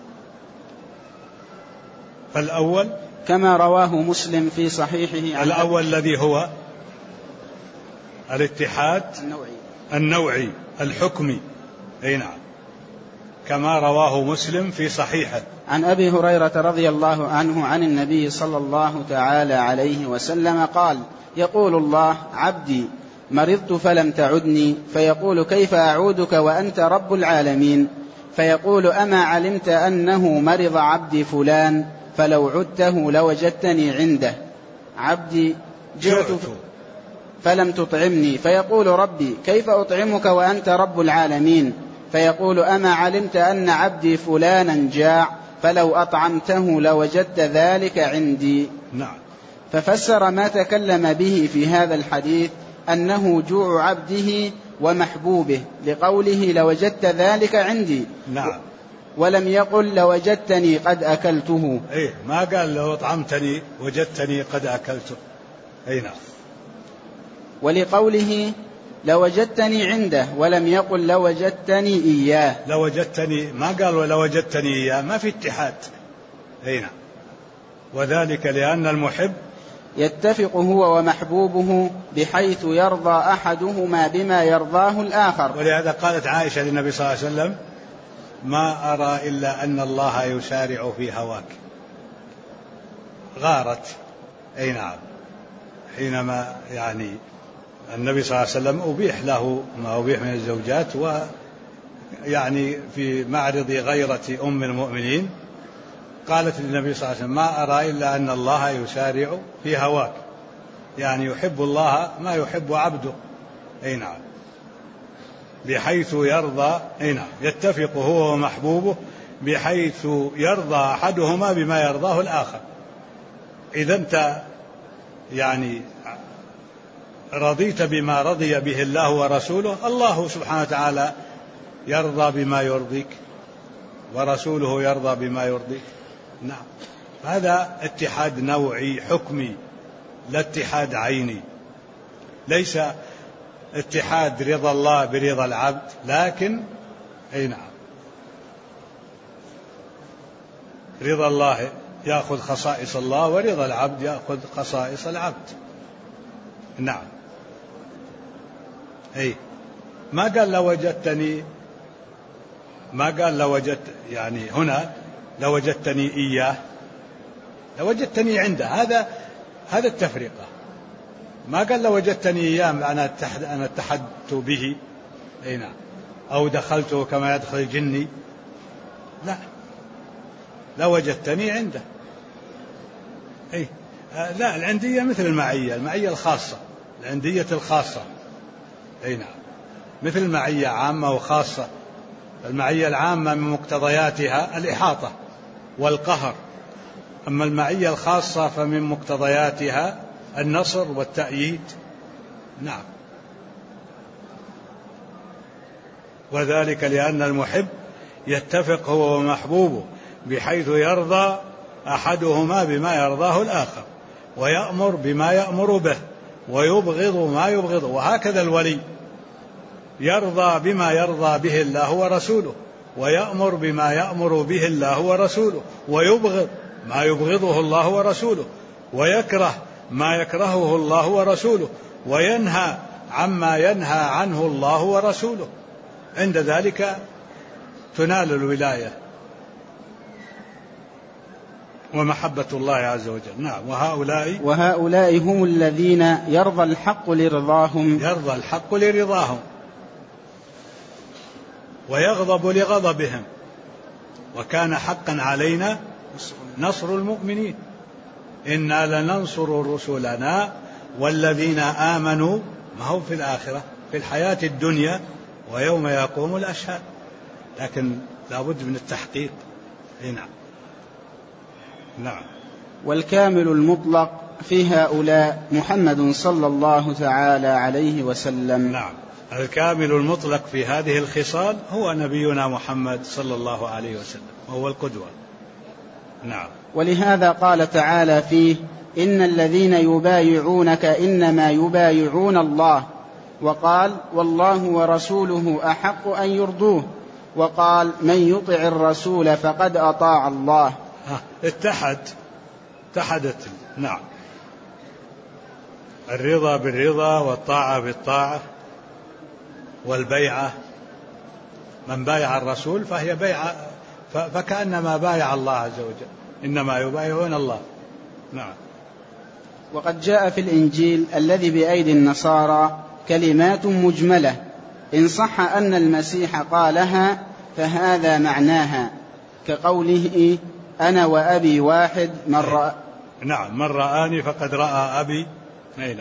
S1: فالأول
S2: كما رواه مسلم في صحيحه
S1: الأول الذي هو الاتحاد النوعي الحكمي. أي نعم. كما رواه مسلم في صحيحه
S2: عن أبي هريرة رضي الله عنه عن النبي صلى الله تعالى عليه وسلم قال: يقول الله: عبدي مرضت فلم تعدني، فيقول: كيف أعودك وأنت رب العالمين؟ فيقول: أما علمت أنه مرض عبدي فلان فلو عدته لوجدتني عنده. عبدي جعت فلم تطعمني، فيقول: ربي كيف أطعمك وأنت رب العالمين؟ فيقول: أما علمت أن عبدي فلانا جاع فلو أطعمته لوجدت ذلك عندي.
S1: نعم.
S2: ففسر ما تكلم به في هذا الحديث أنه جوع عبده ومحبوبه، لقوله: لوجدت ذلك عندي.
S1: نعم.
S2: ولم يقل: لوجدتني قد أكلته.
S1: ما قال لو أطعمتني وجدتني قد أكلته. نعم.
S2: ولقوله: لوجدتني عنده، ولم يقل: لوجدتني إياه.
S1: لوجدتني ما قال ولوجدتني إياه، ما في اتحاد. نعم. وذلك لأن المحب
S2: يتفق هو ومحبوبه بحيث يرضى أحدهما بما يرضاه الآخر.
S1: ولهذا قالت عائشة للنبي صلى الله عليه وسلم: ما أرى إلا أن الله يسارع في هواك. غارت. نعم. حينما يعني النبي صلى الله عليه وسلم أبيح له ما أبيح من الزوجات، ويعني في معرض غيرة أم المؤمنين قالت للنبي صلى الله عليه وسلم: ما أرى إلا أن الله يسارع في هواك، يعني يحب الله ما يحب عبده. أي نعم، بحيث يرضى، أي نعم، يتفق هو ومحبوبه بحيث يرضى أحدهما بما يرضاه الآخر. إذا أنت يعني رضيت بما رضي به الله ورسوله، الله سبحانه وتعالى يرضى بما يرضيك ورسوله يرضى بما يرضيك. نعم، هذا اتحاد نوعي حكمي، لا اتحاد عيني، ليس اتحاد رضا الله برضا العبد، لكن أي نعم رضا الله يأخذ خصائص الله ورضا العبد يأخذ خصائص العبد. نعم، أي ما قال لوجدتني، ما قال لوجدت، يعني هنا لوجدتني إياه، لوجدتني عنده، هذا التفرقة. ما قال لوجدتني إياه أنا اتحدت به، أي نعم، أو دخلته كما يدخل الجني، لا، لوجدتني عنده. أي لا، العندية مثل المعية، المعية الخاصة، العندية الخاصة، أي نعم، مثل المعية عامة وخاصة. المعية العامة من مقتضياتها الإحاطة والقهر، أما المعية الخاصة فمن مقتضياتها النصر والتأييد. نعم، وذلك لأن المحب يتفق هو ومحبوبه بحيث يرضى أحدهما بما يرضاه الآخر، ويأمر بما يأمر به، ويبغض ما يبغضه. وهكذا الولي يرضى بما يرضى به الله ورسوله، ويأمر بما يأمر به الله ورسوله، ويبغض ما يبغضه الله ورسوله، ويكره ما يكرهه الله ورسوله، وينهى عما ينهى عنه الله ورسوله. عند ذلك تنال الولاية ومحبة الله عز وجل. نعم،
S2: وهؤلاء هم الذين يرضى الحق لرضاهم
S1: ويغضب لغضبهم، وكان حقا علينا نصر المؤمنين. إنا لننصر رسلنا والذين آمنوا معهم في الآخرة، في الحياة الدنيا ويوم يقوم الأشهاد. لكن لابد من التحقيق. نعم. نعم.
S2: والكامل المطلق في هؤلاء محمد صلى الله تعالى عليه وسلم.
S1: نعم، الكامل المطلق في هذه الخصال هو نبينا محمد صلى الله عليه وسلم، وهو القدوة. نعم.
S2: ولهذا قال تعالى فيه: إن الذين يبايعونك إنما يبايعون الله، وقال: والله ورسوله أحق أن يرضوه، وقال: من يطع الرسول فقد أطاع الله.
S1: اتحدت. نعم، الرضا بالرضا والطاعة بالطاعة والبيعة. من بايع الرسول فهي بيعة، فكأنما بايع الله عز وجل، إنما يبايعون الله. نعم.
S2: وقد جاء في الإنجيل الذي بأيدي النصارى كلمات مجملة، إن صح أن المسيح قالها فهذا معناها، كقوله: أنا وأبي واحد، من رأى.
S1: نعم، من رآني فقد رأى أبي. نعم.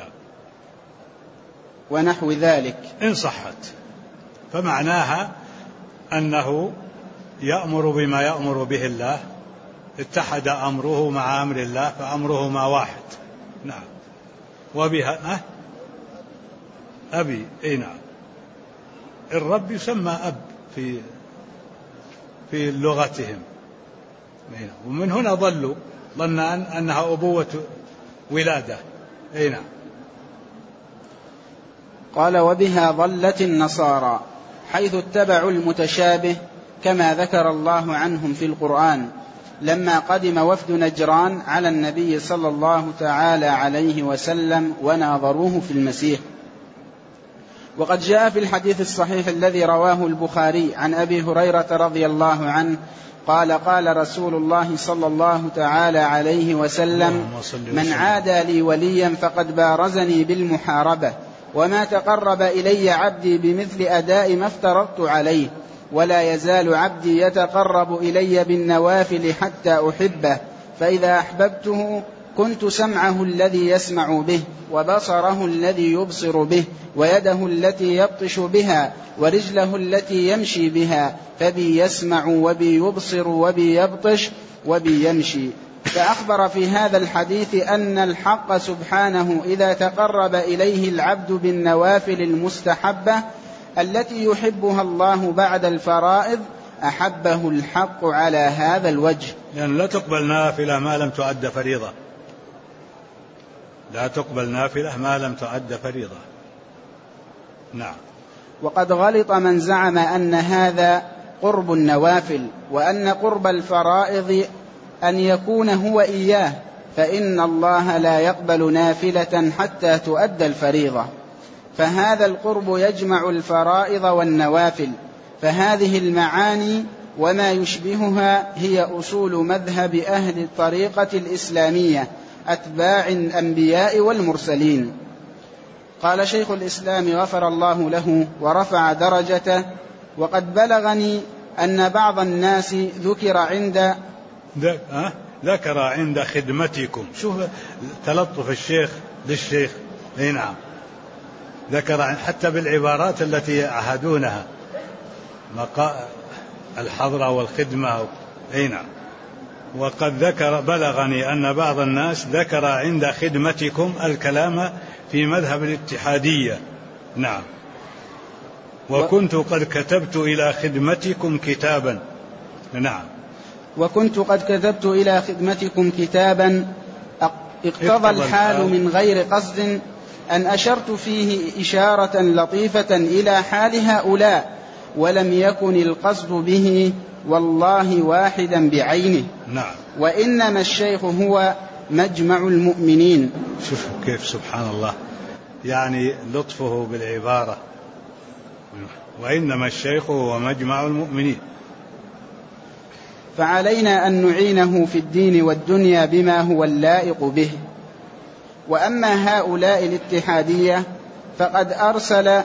S2: ونحو ذلك
S1: إن صحت، فمعناها أنه يأمر بما يأمر به الله، اتحد أمره مع أمر الله، فأمرهما واحد. نعم. وبها أبي. أي نعم، الرب يسمى أب في لغتهم، ومن هنا ظن أنها أبوة ولادة. أي نعم.
S2: قال: وبها ضلت النصارى، حيث اتبعوا المتشابه، كما ذكر الله عنهم في القرآن لما قدم وفد نجران على النبي صلى الله تعالى عليه وسلم وناظروه في المسيح. وقد جاء في الحديث الصحيح الذي رواه البخاري عن أبي هريرة رضي الله عنه قال قال رسول الله صلى الله تعالى عليه وسلم: من عادى لي وليا فقد بارزني بالمحاربة، وما تقرب إلي عبدي بمثل أداء ما افترضت عليه، ولا يزال عبدي يتقرب إلي بالنوافل حتى أحبه، فإذا أحببته كنت سمعه الذي يسمع به، وبصره الذي يبصر به، ويده التي يبطش بها، ورجله التي يمشي بها، فبي يسمع وبي يبصر وبي يبطش وبي يمشي. فأخبر في هذا الحديث أن الحق سبحانه إذا تقرب إليه العبد بالنوافل المستحبة التي يحبها الله بعد الفرائض أحبه الحق على هذا الوجه.
S1: يعني لا تقبل نافلة ما لم تعد فريضة، لا تقبل نافلة ما لم تعد فريضة. نعم.
S2: وقد غلط من زعم أن هذا قرب النوافل، وأن قرب الفرائض أن يكون هو إياه، فإن الله لا يقبل نافلة حتى تؤدى الفريضة، فهذا القرب يجمع الفرائض والنوافل. فهذه المعاني وما يشبهها هي أصول مذهب أهل الطريقة الإسلامية أتباع الأنبياء والمرسلين. قال شيخ الإسلام غفر الله له ورفع درجته: وقد بلغني أن بعض الناس
S1: ذكر عند خدمتكم. شوف تلطف الشيخ للشيخ. اي نعم، ذكر حتى بالعبارات التي عهدونها، الحضرة والخدمة. اي نعم. وقد بلغني أن بعض الناس ذكر عند خدمتكم الكلام في مذهب الاتحادية. نعم. وكنت قد كتبت إلى خدمتكم كتابا. نعم.
S2: وكنت قد كتبت إلى خدمتكم كتابا اقتضى الحال من غير قصد أن أشرت فيه إشارة لطيفة إلى حال هؤلاء، ولم يكن القصد به والله واحدا بعينه.
S1: نعم.
S2: وإنما الشيخ هو مجمع المؤمنين.
S1: شوف كيف سبحان الله، يعني لطفه بالعبارة. وإنما الشيخ هو مجمع المؤمنين.
S2: فعلينا أن نعينه في الدين والدنيا بما هو اللائق به. وأما هؤلاء الاتحادية فقد أرسل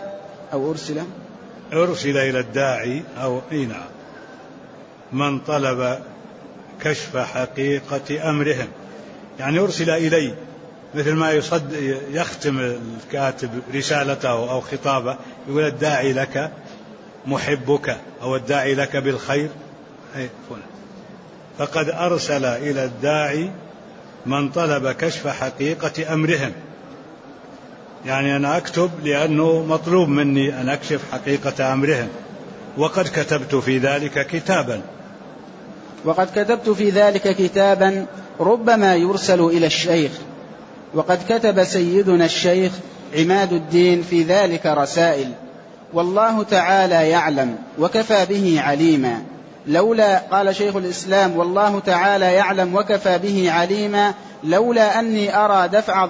S1: إلى الداعي أو نعم من طلب كشف حقيقة أمرهم، يعني أرسل إلي، مثل ما يختم الكاتب رسالته أو خطابه يقول: الداعي لك محبك، أو الداعي لك بالخير. فقد أرسل إلى الداعي من طلب كشف حقيقة أمرهم، يعني أنا أكتب لأنه مطلوب مني أن أكشف حقيقة أمرهم. وقد كتبت في ذلك كتابا ربما يرسل إلى الشيخ. وقد كتب سيدنا الشيخ عماد الدين في ذلك رسائل، والله تعالى يعلم وكفى به عليما. قال شيخ الإسلام: والله تعالى يعلم وكفى به عليما، لولا أني أرى دفع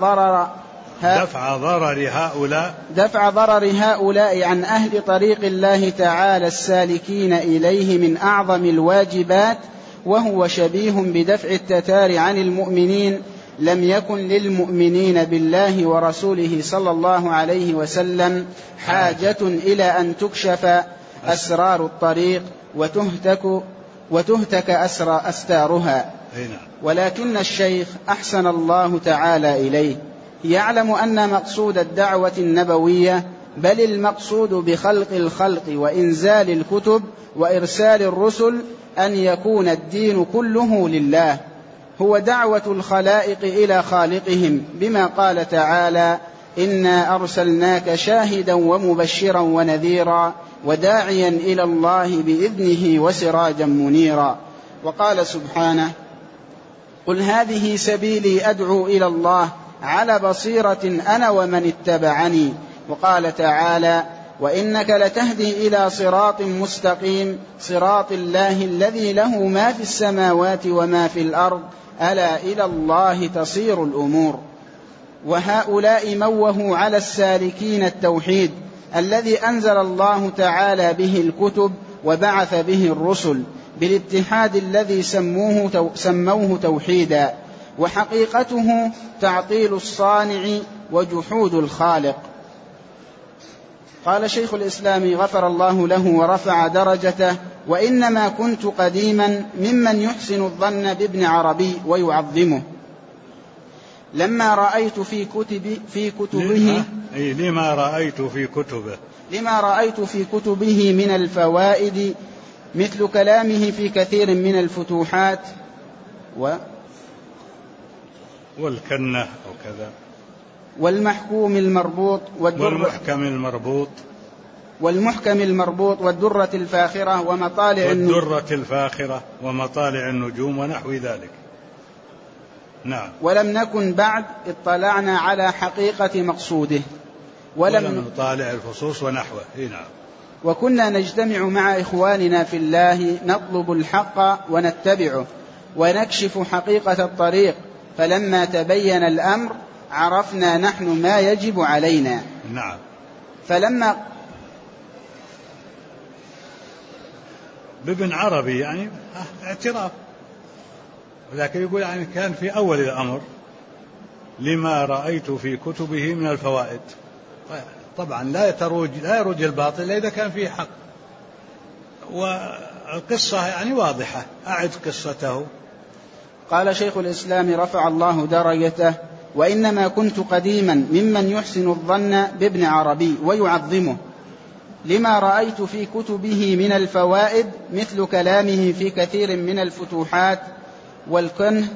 S1: ضرر هؤلاء عن أهل طريق الله تعالى السالكين إليه من أعظم الواجبات، وهو شبيه بدفع التتار عن المؤمنين، لم يكن للمؤمنين بالله ورسوله صلى الله عليه وسلم حاجة إلى أن تكشف أسرار الطريق وتهتك أستارها. ولكن الشيخ أحسن الله تعالى إليه يعلم أن مقصود الدعوة النبوية، بل المقصود بخلق الخلق وإنزال الكتب وإرسال الرسل، أن يكون الدين كله لله، هو دعوة الخلائق إلى خالقهم، بما قال تعالى: إنا أرسلناك شاهدا ومبشرا ونذيرا وداعيا إلى الله بإذنه وسراجا منيرا. وقال سبحانه: قل هذه سبيلي أدعو إلى الله على بصيرة أنا ومن اتبعني. وقال تعالى: وإنك لتهدي إلى صراط مستقيم صراط الله الذي له ما في السماوات وما في الأرض ألا إلى الله تصير الأمور. وهؤلاء موهوا على السالكين التوحيد،
S2: الذي أنزل الله تعالى به الكتب وبعث به الرسل بالاتحاد الذي سموه توحيدا، وحقيقته تعطيل الصانع وجحود الخالق. قال شيخ الإسلام غفر الله له ورفع درجته: وإنما كنت قديما ممن يحسن الظن بابن عربي ويعظمه لما رأيت في كتبه لما رأيت في كتبه من الفوائد مثل كلامه في كثير من الفتوحات
S1: والكنة أو كذا،
S2: والمحكم المربوط والدرة الفاخرة
S1: ومطالع النجوم ونحو ذلك. نعم.
S2: ولم نكن بعد اطلعنا على حقيقة مقصوده
S1: ولم نطالع الفصوص ونحوه. نعم.
S2: وكنا نجتمع مع إخواننا في الله نطلب الحق ونتبعه ونكشف حقيقة الطريق، فلما تبين الأمر عرفنا نحن ما يجب علينا.
S1: نعم.
S2: فلما
S1: بابن عربي يعني اعتراف، ولكن يقول يعني كان في أول الأمر لما رأيت في كتبه من الفوائد. طبعا لا يروج الباطل إذا كان فيه حق، والقصة يعني واضحة. أعد قصته.
S2: قال شيخ الإسلام رفع الله درجته: وإنما كنت قديما ممن يحسن الظن بابن عربي ويعظمه لما رأيت في كتبه من الفوائد مثل كلامه في كثير من الفتوحات والكنه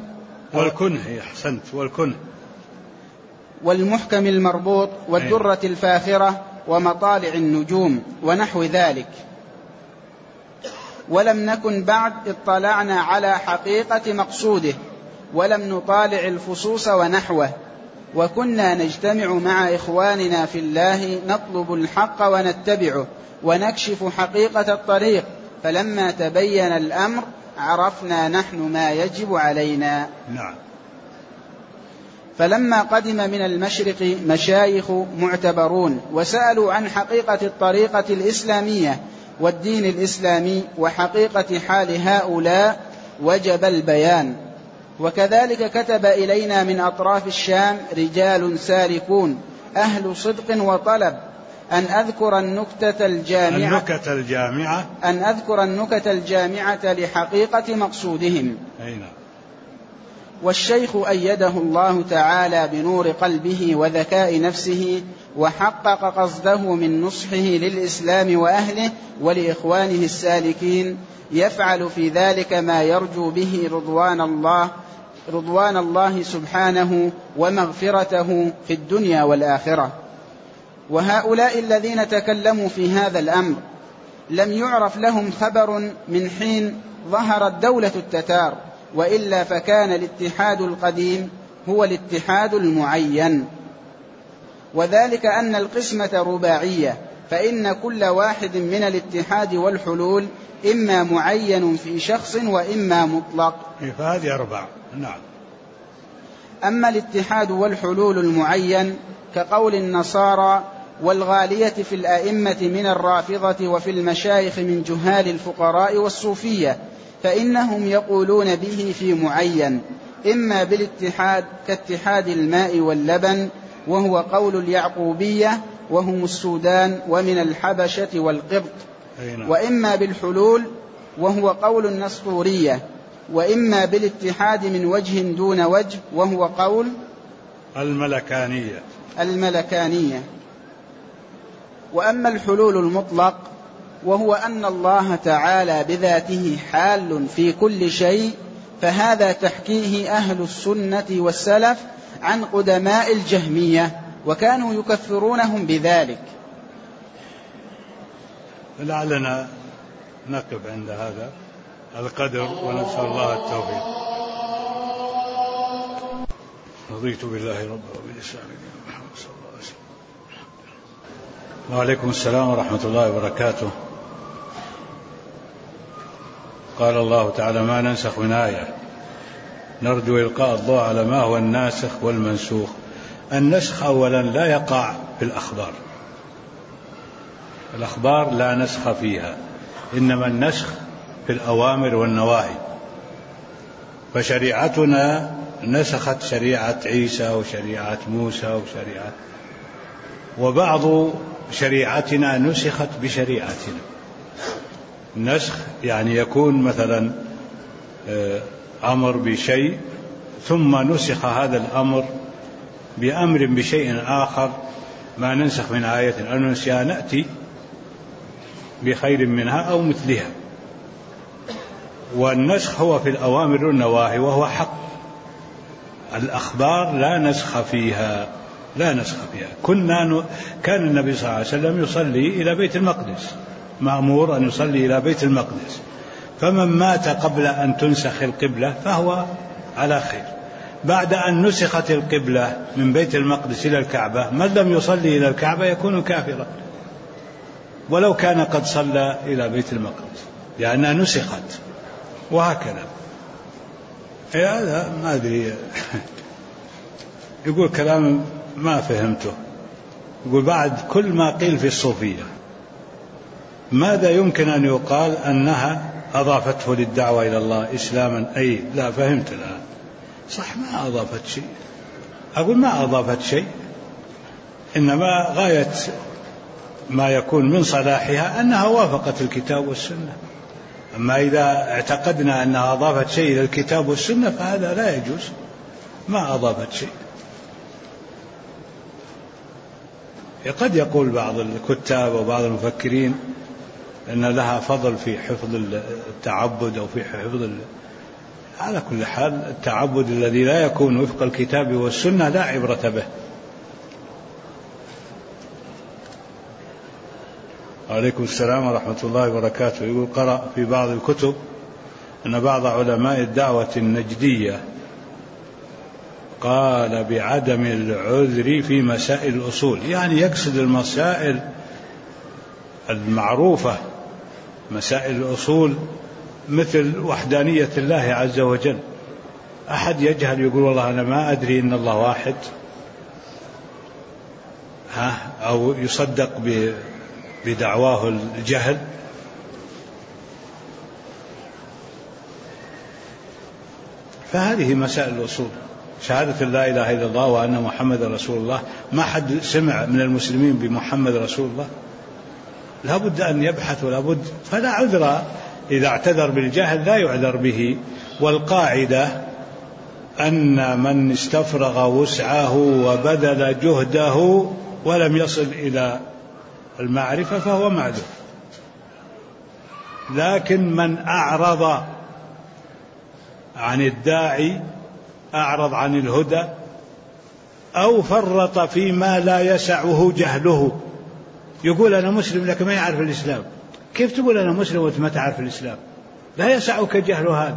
S2: والمحكم المربوط والدرة الفاخرة ومطالع النجوم ونحو ذلك. ولم نكن بعد اطلعنا على حقيقة مقصوده ولم نطالع الفصوص ونحوه، وكنا نجتمع مع إخواننا في الله نطلب الحق ونتبعه ونكشف حقيقة الطريق، فلما تبين الأمر عرفنا نحن ما يجب علينا.
S1: نعم.
S2: فلما قدم من المشرق مشايخ معتبرون وسألوا عن حقيقة الطريقة الإسلامية والدين الإسلامي وحقيقة حال هؤلاء وجب البيان. وكذلك كتب إلينا من أطراف الشام رجال سالكون أهل صدق وطلب أن أذكر النكت الجامعة لحقيقة مقصودهم. والشيخ أيده الله تعالى بنور قلبه وذكاء نفسه، وحقق قصده من نصحه للإسلام وأهله ولإخوانه السالكين، يفعل في ذلك ما يرجو به رضوان الله سبحانه ومغفرته في الدنيا والآخرة. وهؤلاء الذين تكلموا في هذا الأمر لم يعرف لهم خبر من حين ظهرت دولة التتار، وإلا فكان الاتحاد القديم هو الاتحاد المعين، وذلك أن القسمة رباعية، فإن كل واحد من الاتحاد والحلول إما معين في شخص وإما مطلق.
S1: فهذه أربعة. نعم.
S2: أما الاتحاد والحلول المعين كقول النصارى والغالية في الأئمة من الرافضة وفي المشايخ من جهال الفقراء والصوفية، فإنهم يقولون به في معين، إما بالاتحاد كاتحاد الماء واللبن وهو قول اليعقوبية وهم السودان ومن الحبشة والقبط، وإما بالحلول وهو قول النسطورية، وإما بالاتحاد من وجه دون وجه وهو قول الملكانية. وأما الحلول المطلق وهو أن الله تعالى بذاته حال في كل شيء، فهذا تحكيه أهل السنة والسلف عن قدماء الجهمية، وكانوا يكفرونهم بذلك.
S1: لعلنا نقف عند هذا القدر ونسأل الله التوفيق. رضيت بالله ربا وبالإسلام دينا محمد صلى الله عليه وسلم. وعليكم السلام ورحمة الله وبركاته. قال الله تعالى: ما ننسخ من آية نرجو إلقاء الضوء على ما هو الناسخ والمنسوخ. النسخ أولا لا يقع في الأخبار، الأخبار لا نسخ فيها، إنما النسخ في الأوامر والنواهي. فشريعتنا نسخت شريعة عيسى وشريعة موسى وبعض شريعتنا نسخت بشريعتنا. النسخ يعني يكون مثلا أمر بشيء ثم نسخ هذا الأمر بأمر بشيء آخر، ما ننسخ من آية أو ننسيها نأتي بخير منها أو مثلها. والنسخ هو في الأوامر والنواهي وهو حق. الأخبار لا نسخ فيها. كان النبي صلى الله عليه وسلم يصلي إلى بيت المقدس، مأمور أن يصلي إلى بيت المقدس، فمن مات قبل أن تنسخ القبلة فهو على خير. بعد أن نسخت القبلة من بيت المقدس إلى الكعبة، من لم يصلي إلى الكعبة يكون كافرا ولو كان قد صلى إلى بيت المقدس، لأنها نسخت. وهكذا. هذا ما أدري يقول كلام ما فهمته. يقول بعد كل ما قيل في الصوفية ماذا يمكن أن يقال أنها أضافته للدعوة إلى الله إسلاما؟ أي لا، فهمت الآن. صح، ما أضافت شيء. أقول ما أضافت شيء، إنما غاية ما يكون من صلاحها أنها وافقت الكتاب والسنة. أما إذا اعتقدنا أنها أضافت شيء إلى الكتاب والسنة فهذا لا يجوز. ما أضافت شيء. قد يقول بعض الكتاب وبعض المفكرين أن لها فضل في حفظ التعبد أو في حفظ على كل حال التعبد الذي لا يكون وفق الكتاب والسنة لا عبرة به. عليكم السلام ورحمة الله وبركاته. يقول قرأ في بعض الكتب أن بعض علماء الدعوة النجدية قال بعدم العذر في مسائل الأصول، يعني يقصد المسائل المعروفة، مسائل الأصول مثل وحدانية الله عز وجل. أحد يجهل يقول والله أنا ما أدري إن الله واحد، أو يصدق بدعواه الجهل. فهذه مسائل الأصول، شهادة لا إله إلا الله وأن محمد رسول الله. ما حد سمع من المسلمين بمحمد رسول الله، لا بد أن يبحث ولا بد. فلا عذر إذا اعتذر بالجهل، لا يعذر به. والقاعدة أن من استفرغ وسعه وبذل جهده ولم يصل إلى المعرفة فهو معذور. لكن من أعرض عن الداعي، أعرض عن الهدى، أو فرط فيما لا يسعه جهله، يقول أنا مسلم لكن ما يعرف الإسلام. كيف تقول أنا مسلم وأنت ما تعرف الإسلام؟ لا يسعك جهل هذا.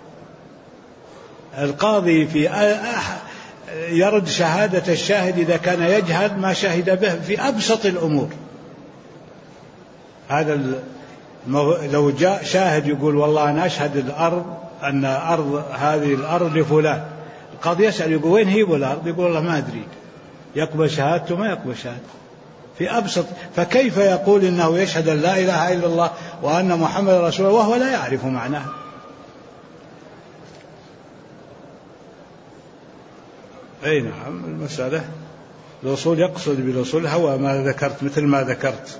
S1: القاضي يرد شهادة الشاهد إذا كان يجهل ما شهد به في أبسط الأمور. هذا لو جاء شاهد يقول والله أنا أشهد الأرض أن هذه الأرض لفلان، القاضي يسأل يقول وين هي الأرض؟ يقول والله ما أدري. يقبل شهادته ما يقبل شهادته في أبسط. فكيف يقول إنه يشهد أن لا إله إلا الله وأن محمد رسول الله وهو لا يعرف معناه؟ أي نعم. المسألة الأصول يقصد بالأصول هو ما ذكرت، مثل ما ذكرت.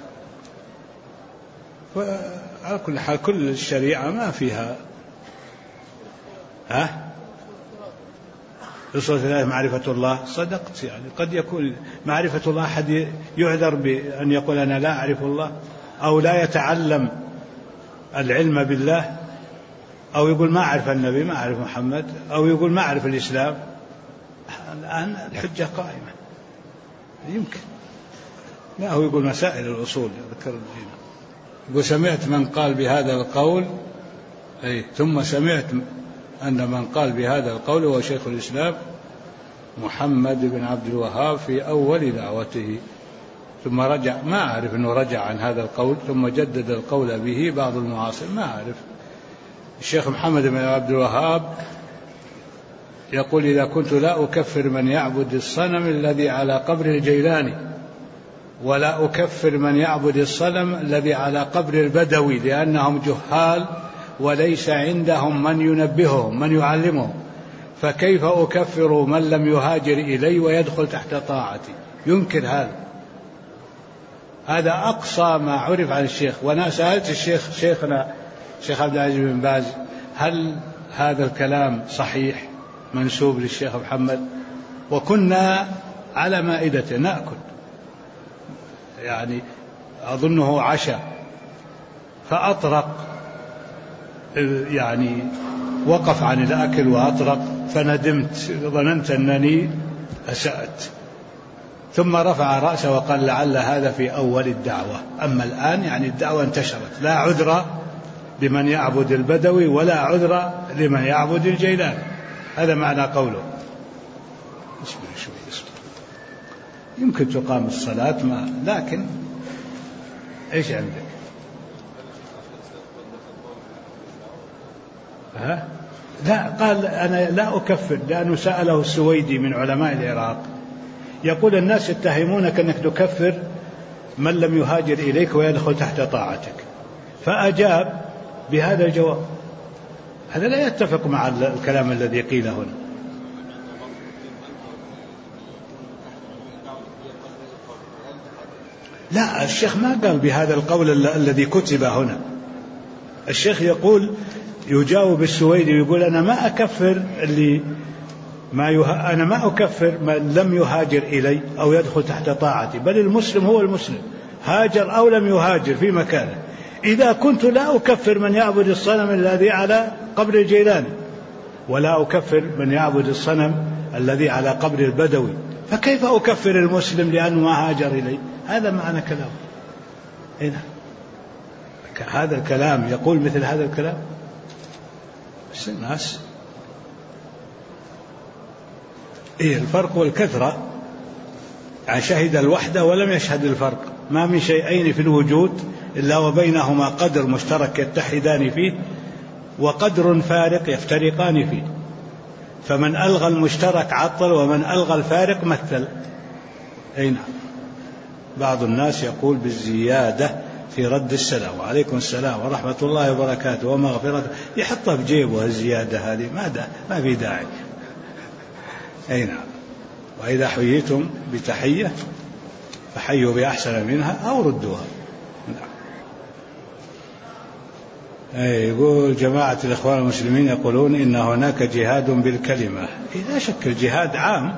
S1: وعلى كل حال كل الشريعة ما فيها أصول الله معرفة الله. صدقت، يعني قد يكون معرفة الله أحد يعذر بأن يقول أنا لا أعرف الله، أو لا يتعلم العلم بالله، أو يقول ما أعرف النبي، ما أعرف محمد، أو يقول ما أعرف الإسلام. الآن الحجة قائمة، يمكن. لا، هو يقول مسائل الأصول ذكر الدين. يقول سمعت من قال بهذا القول، ثم سمعت أن من قال بهذا القول هو شيخ الإسلام محمد بن عبد الوهاب في أول دعوته، ثم رجع. ما أعرف أنه رجع عن هذا القول ثم جدد القول به بعض المعاصر، ما أعرف. الشيخ محمد بن عبد الوهاب يقول إذا كنت لا أكفر من يعبد الصنم الذي على قبر الجيلاني ولا أكفر من يعبد الصنم الذي على قبر البدوي لأنهم جهال وليس عندهم من ينبههم من يعلمهم، فكيف أكفر من لم يهاجر إلي ويدخل تحت طاعتي؟ ينكر هذا أقصى ما عرف عن الشيخ. وأنا سألت شيخنا الشيخ عبد العزيز بن باز هل هذا الكلام صحيح منسوب للشيخ محمد؟ وكنا على مائدة نأكل، يعني أظنه عشاء، فأطرق، يعني وقف عن الأكل وأطرق، فندمت، ظننت أنني أسأت، ثم رفع رأسه وقال لعل هذا في أول الدعوة، أما الآن يعني الدعوة انتشرت، لا عذر لمن يعبد البدوي ولا عذر لمن يعبد الجيلاني. هذا معنى قوله. يمكن تقام الصلاة لكن إيش عندك؟ لا، قال أنا لا أكفر، لأنه سأله السويدي من علماء العراق يقول الناس يتهمونك أنك تكفر من لم يهاجر إليك ويدخل تحت طاعتك، فأجاب بهذا الجواب. هذا لا يتفق مع الكلام الذي قيل هنا. لا، الشيخ ما قال بهذا القول الذي كتب هنا. الشيخ يقول يجاوب السويدي يقول أنا ما أكفر أنا ما أكفر من لم يهاجر إلي أو يدخل تحت طاعتي، بل المسلم هو المسلم هاجر أو لم يهاجر في مكانه. إذا كنت لا أكفر من يعبد الصنم الذي على قبر الجيلاني ولا أكفر من يعبد الصنم الذي على قبر البدوي، فكيف أكفر المسلم لأنه ما هاجر إلي؟ هذا معنى كلام. هنا هذا الكلام يقول مثل هذا الكلام، بس الناس الفرق والكثرة، يعني شهد الوحدة ولم يشهد الفرق. ما من شيئين في الوجود إلا وبينهما قدر مشترك يتحدان فيه وقدر فارق يفترقان فيه، فمن ألغى المشترك عطل ومن ألغى الفارق مثل. أي نعم. بعض الناس يقول بالزيادة في رد السلام، وعليكم السلام ورحمة الله وبركاته ومغفرته، يحطها بجيبه الزيادة هذه ما في داعي. أي نعم. وإذا حييتم بتحية فحيوا بأحسن منها أو ردوها. يقول جماعة الإخوان المسلمين يقولون إن هناك جهاد بالكلمة. لا شك الجهاد عام،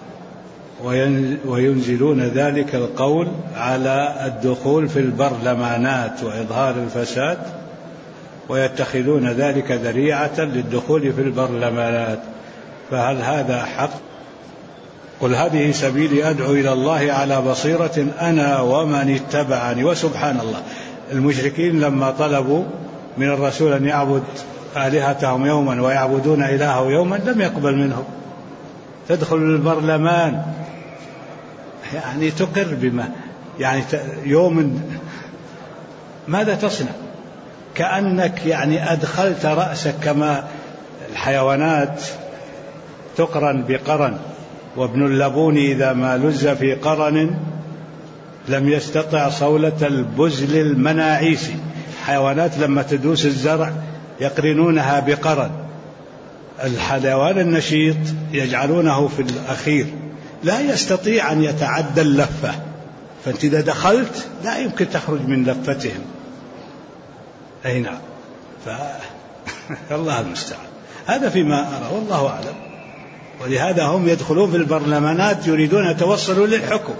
S1: وينزلون ذلك القول على الدخول في البرلمانات وإظهار الفساد، ويتخذون ذلك ذريعة للدخول في البرلمانات، فهل هذا حق؟ قل هذه سبيلي أدعو إلى الله على بصيرة أنا ومن اتبعني. وسبحان الله، المشركين لما طلبوا من الرسول أن يعبد آلهتهم يوما ويعبدون إلهه يوما لم يقبل منهم. تدخل البرلمان يعني تقر بما يعني يوم، ماذا تصنع؟ كأنك يعني أدخلت رأسك، كما الحيوانات تقرن بقرن، وابن اللبون إذا ما لز في قرن لم يستطع صولة البزل المناعيس. حيوانات لما تدوس الزرع يقرنونها بقرن، الحيوان النشيط يجعلونه في الأخير، لا يستطيع أن يتعدى اللفة، فأنت إذا دخلت لا يمكن تخرج من لفتهم. أي نعم. الله المستعان. هذا فيما أرى والله أعلم. ولهذا هم يدخلون في البرلمانات يريدون أن يتوصلوا للحكم،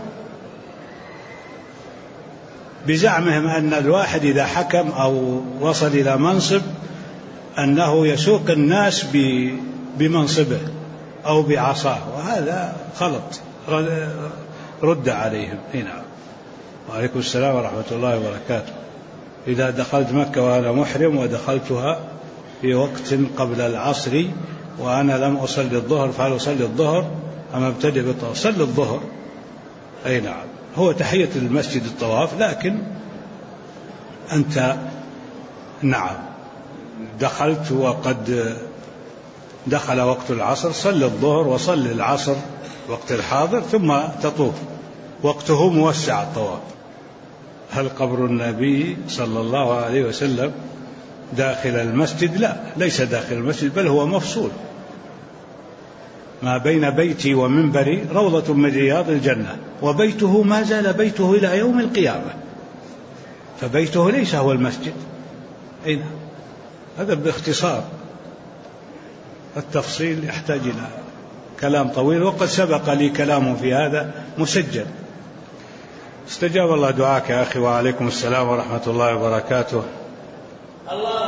S1: بزعمهم أن الواحد إذا حكم أو وصل إلى منصب أنه يسوق الناس بمنصبه أو بعصاه، وهذا غلط. رد عليهم. نعم. وعليكم السلام ورحمة الله وبركاته. إذا دخلت مكة وأنا محرم ودخلتها في وقت قبل العصر وأنا لم أصلي الظهر، فهل أصلي الظهر أم أبتدئ بالطواف؟ صلي الظهر. أي نعم. هو تحية المسجد الطواف، لكن أنت نعم دخلت وقد دخل وقت العصر، صلي الظهر وصلي العصر وقت الحاضر ثم تطوف. وقته موسع الطواف. هل قبر النبي صلى الله عليه وسلم داخل المسجد؟ لا، ليس داخل المسجد، بل هو مفصول ما بين بيتي ومنبري روضة من رياض الجنة، وبيته ما زال بيته إلى يوم القيامة، فبيته ليس هو المسجد. أين؟ هذا باختصار، التفصيل يحتاج إلى كلام طويل، وقد سبق لي كلام في هذا مسجل. استجاب الله دعاك يا أخي، وعليكم السلام ورحمة الله وبركاته.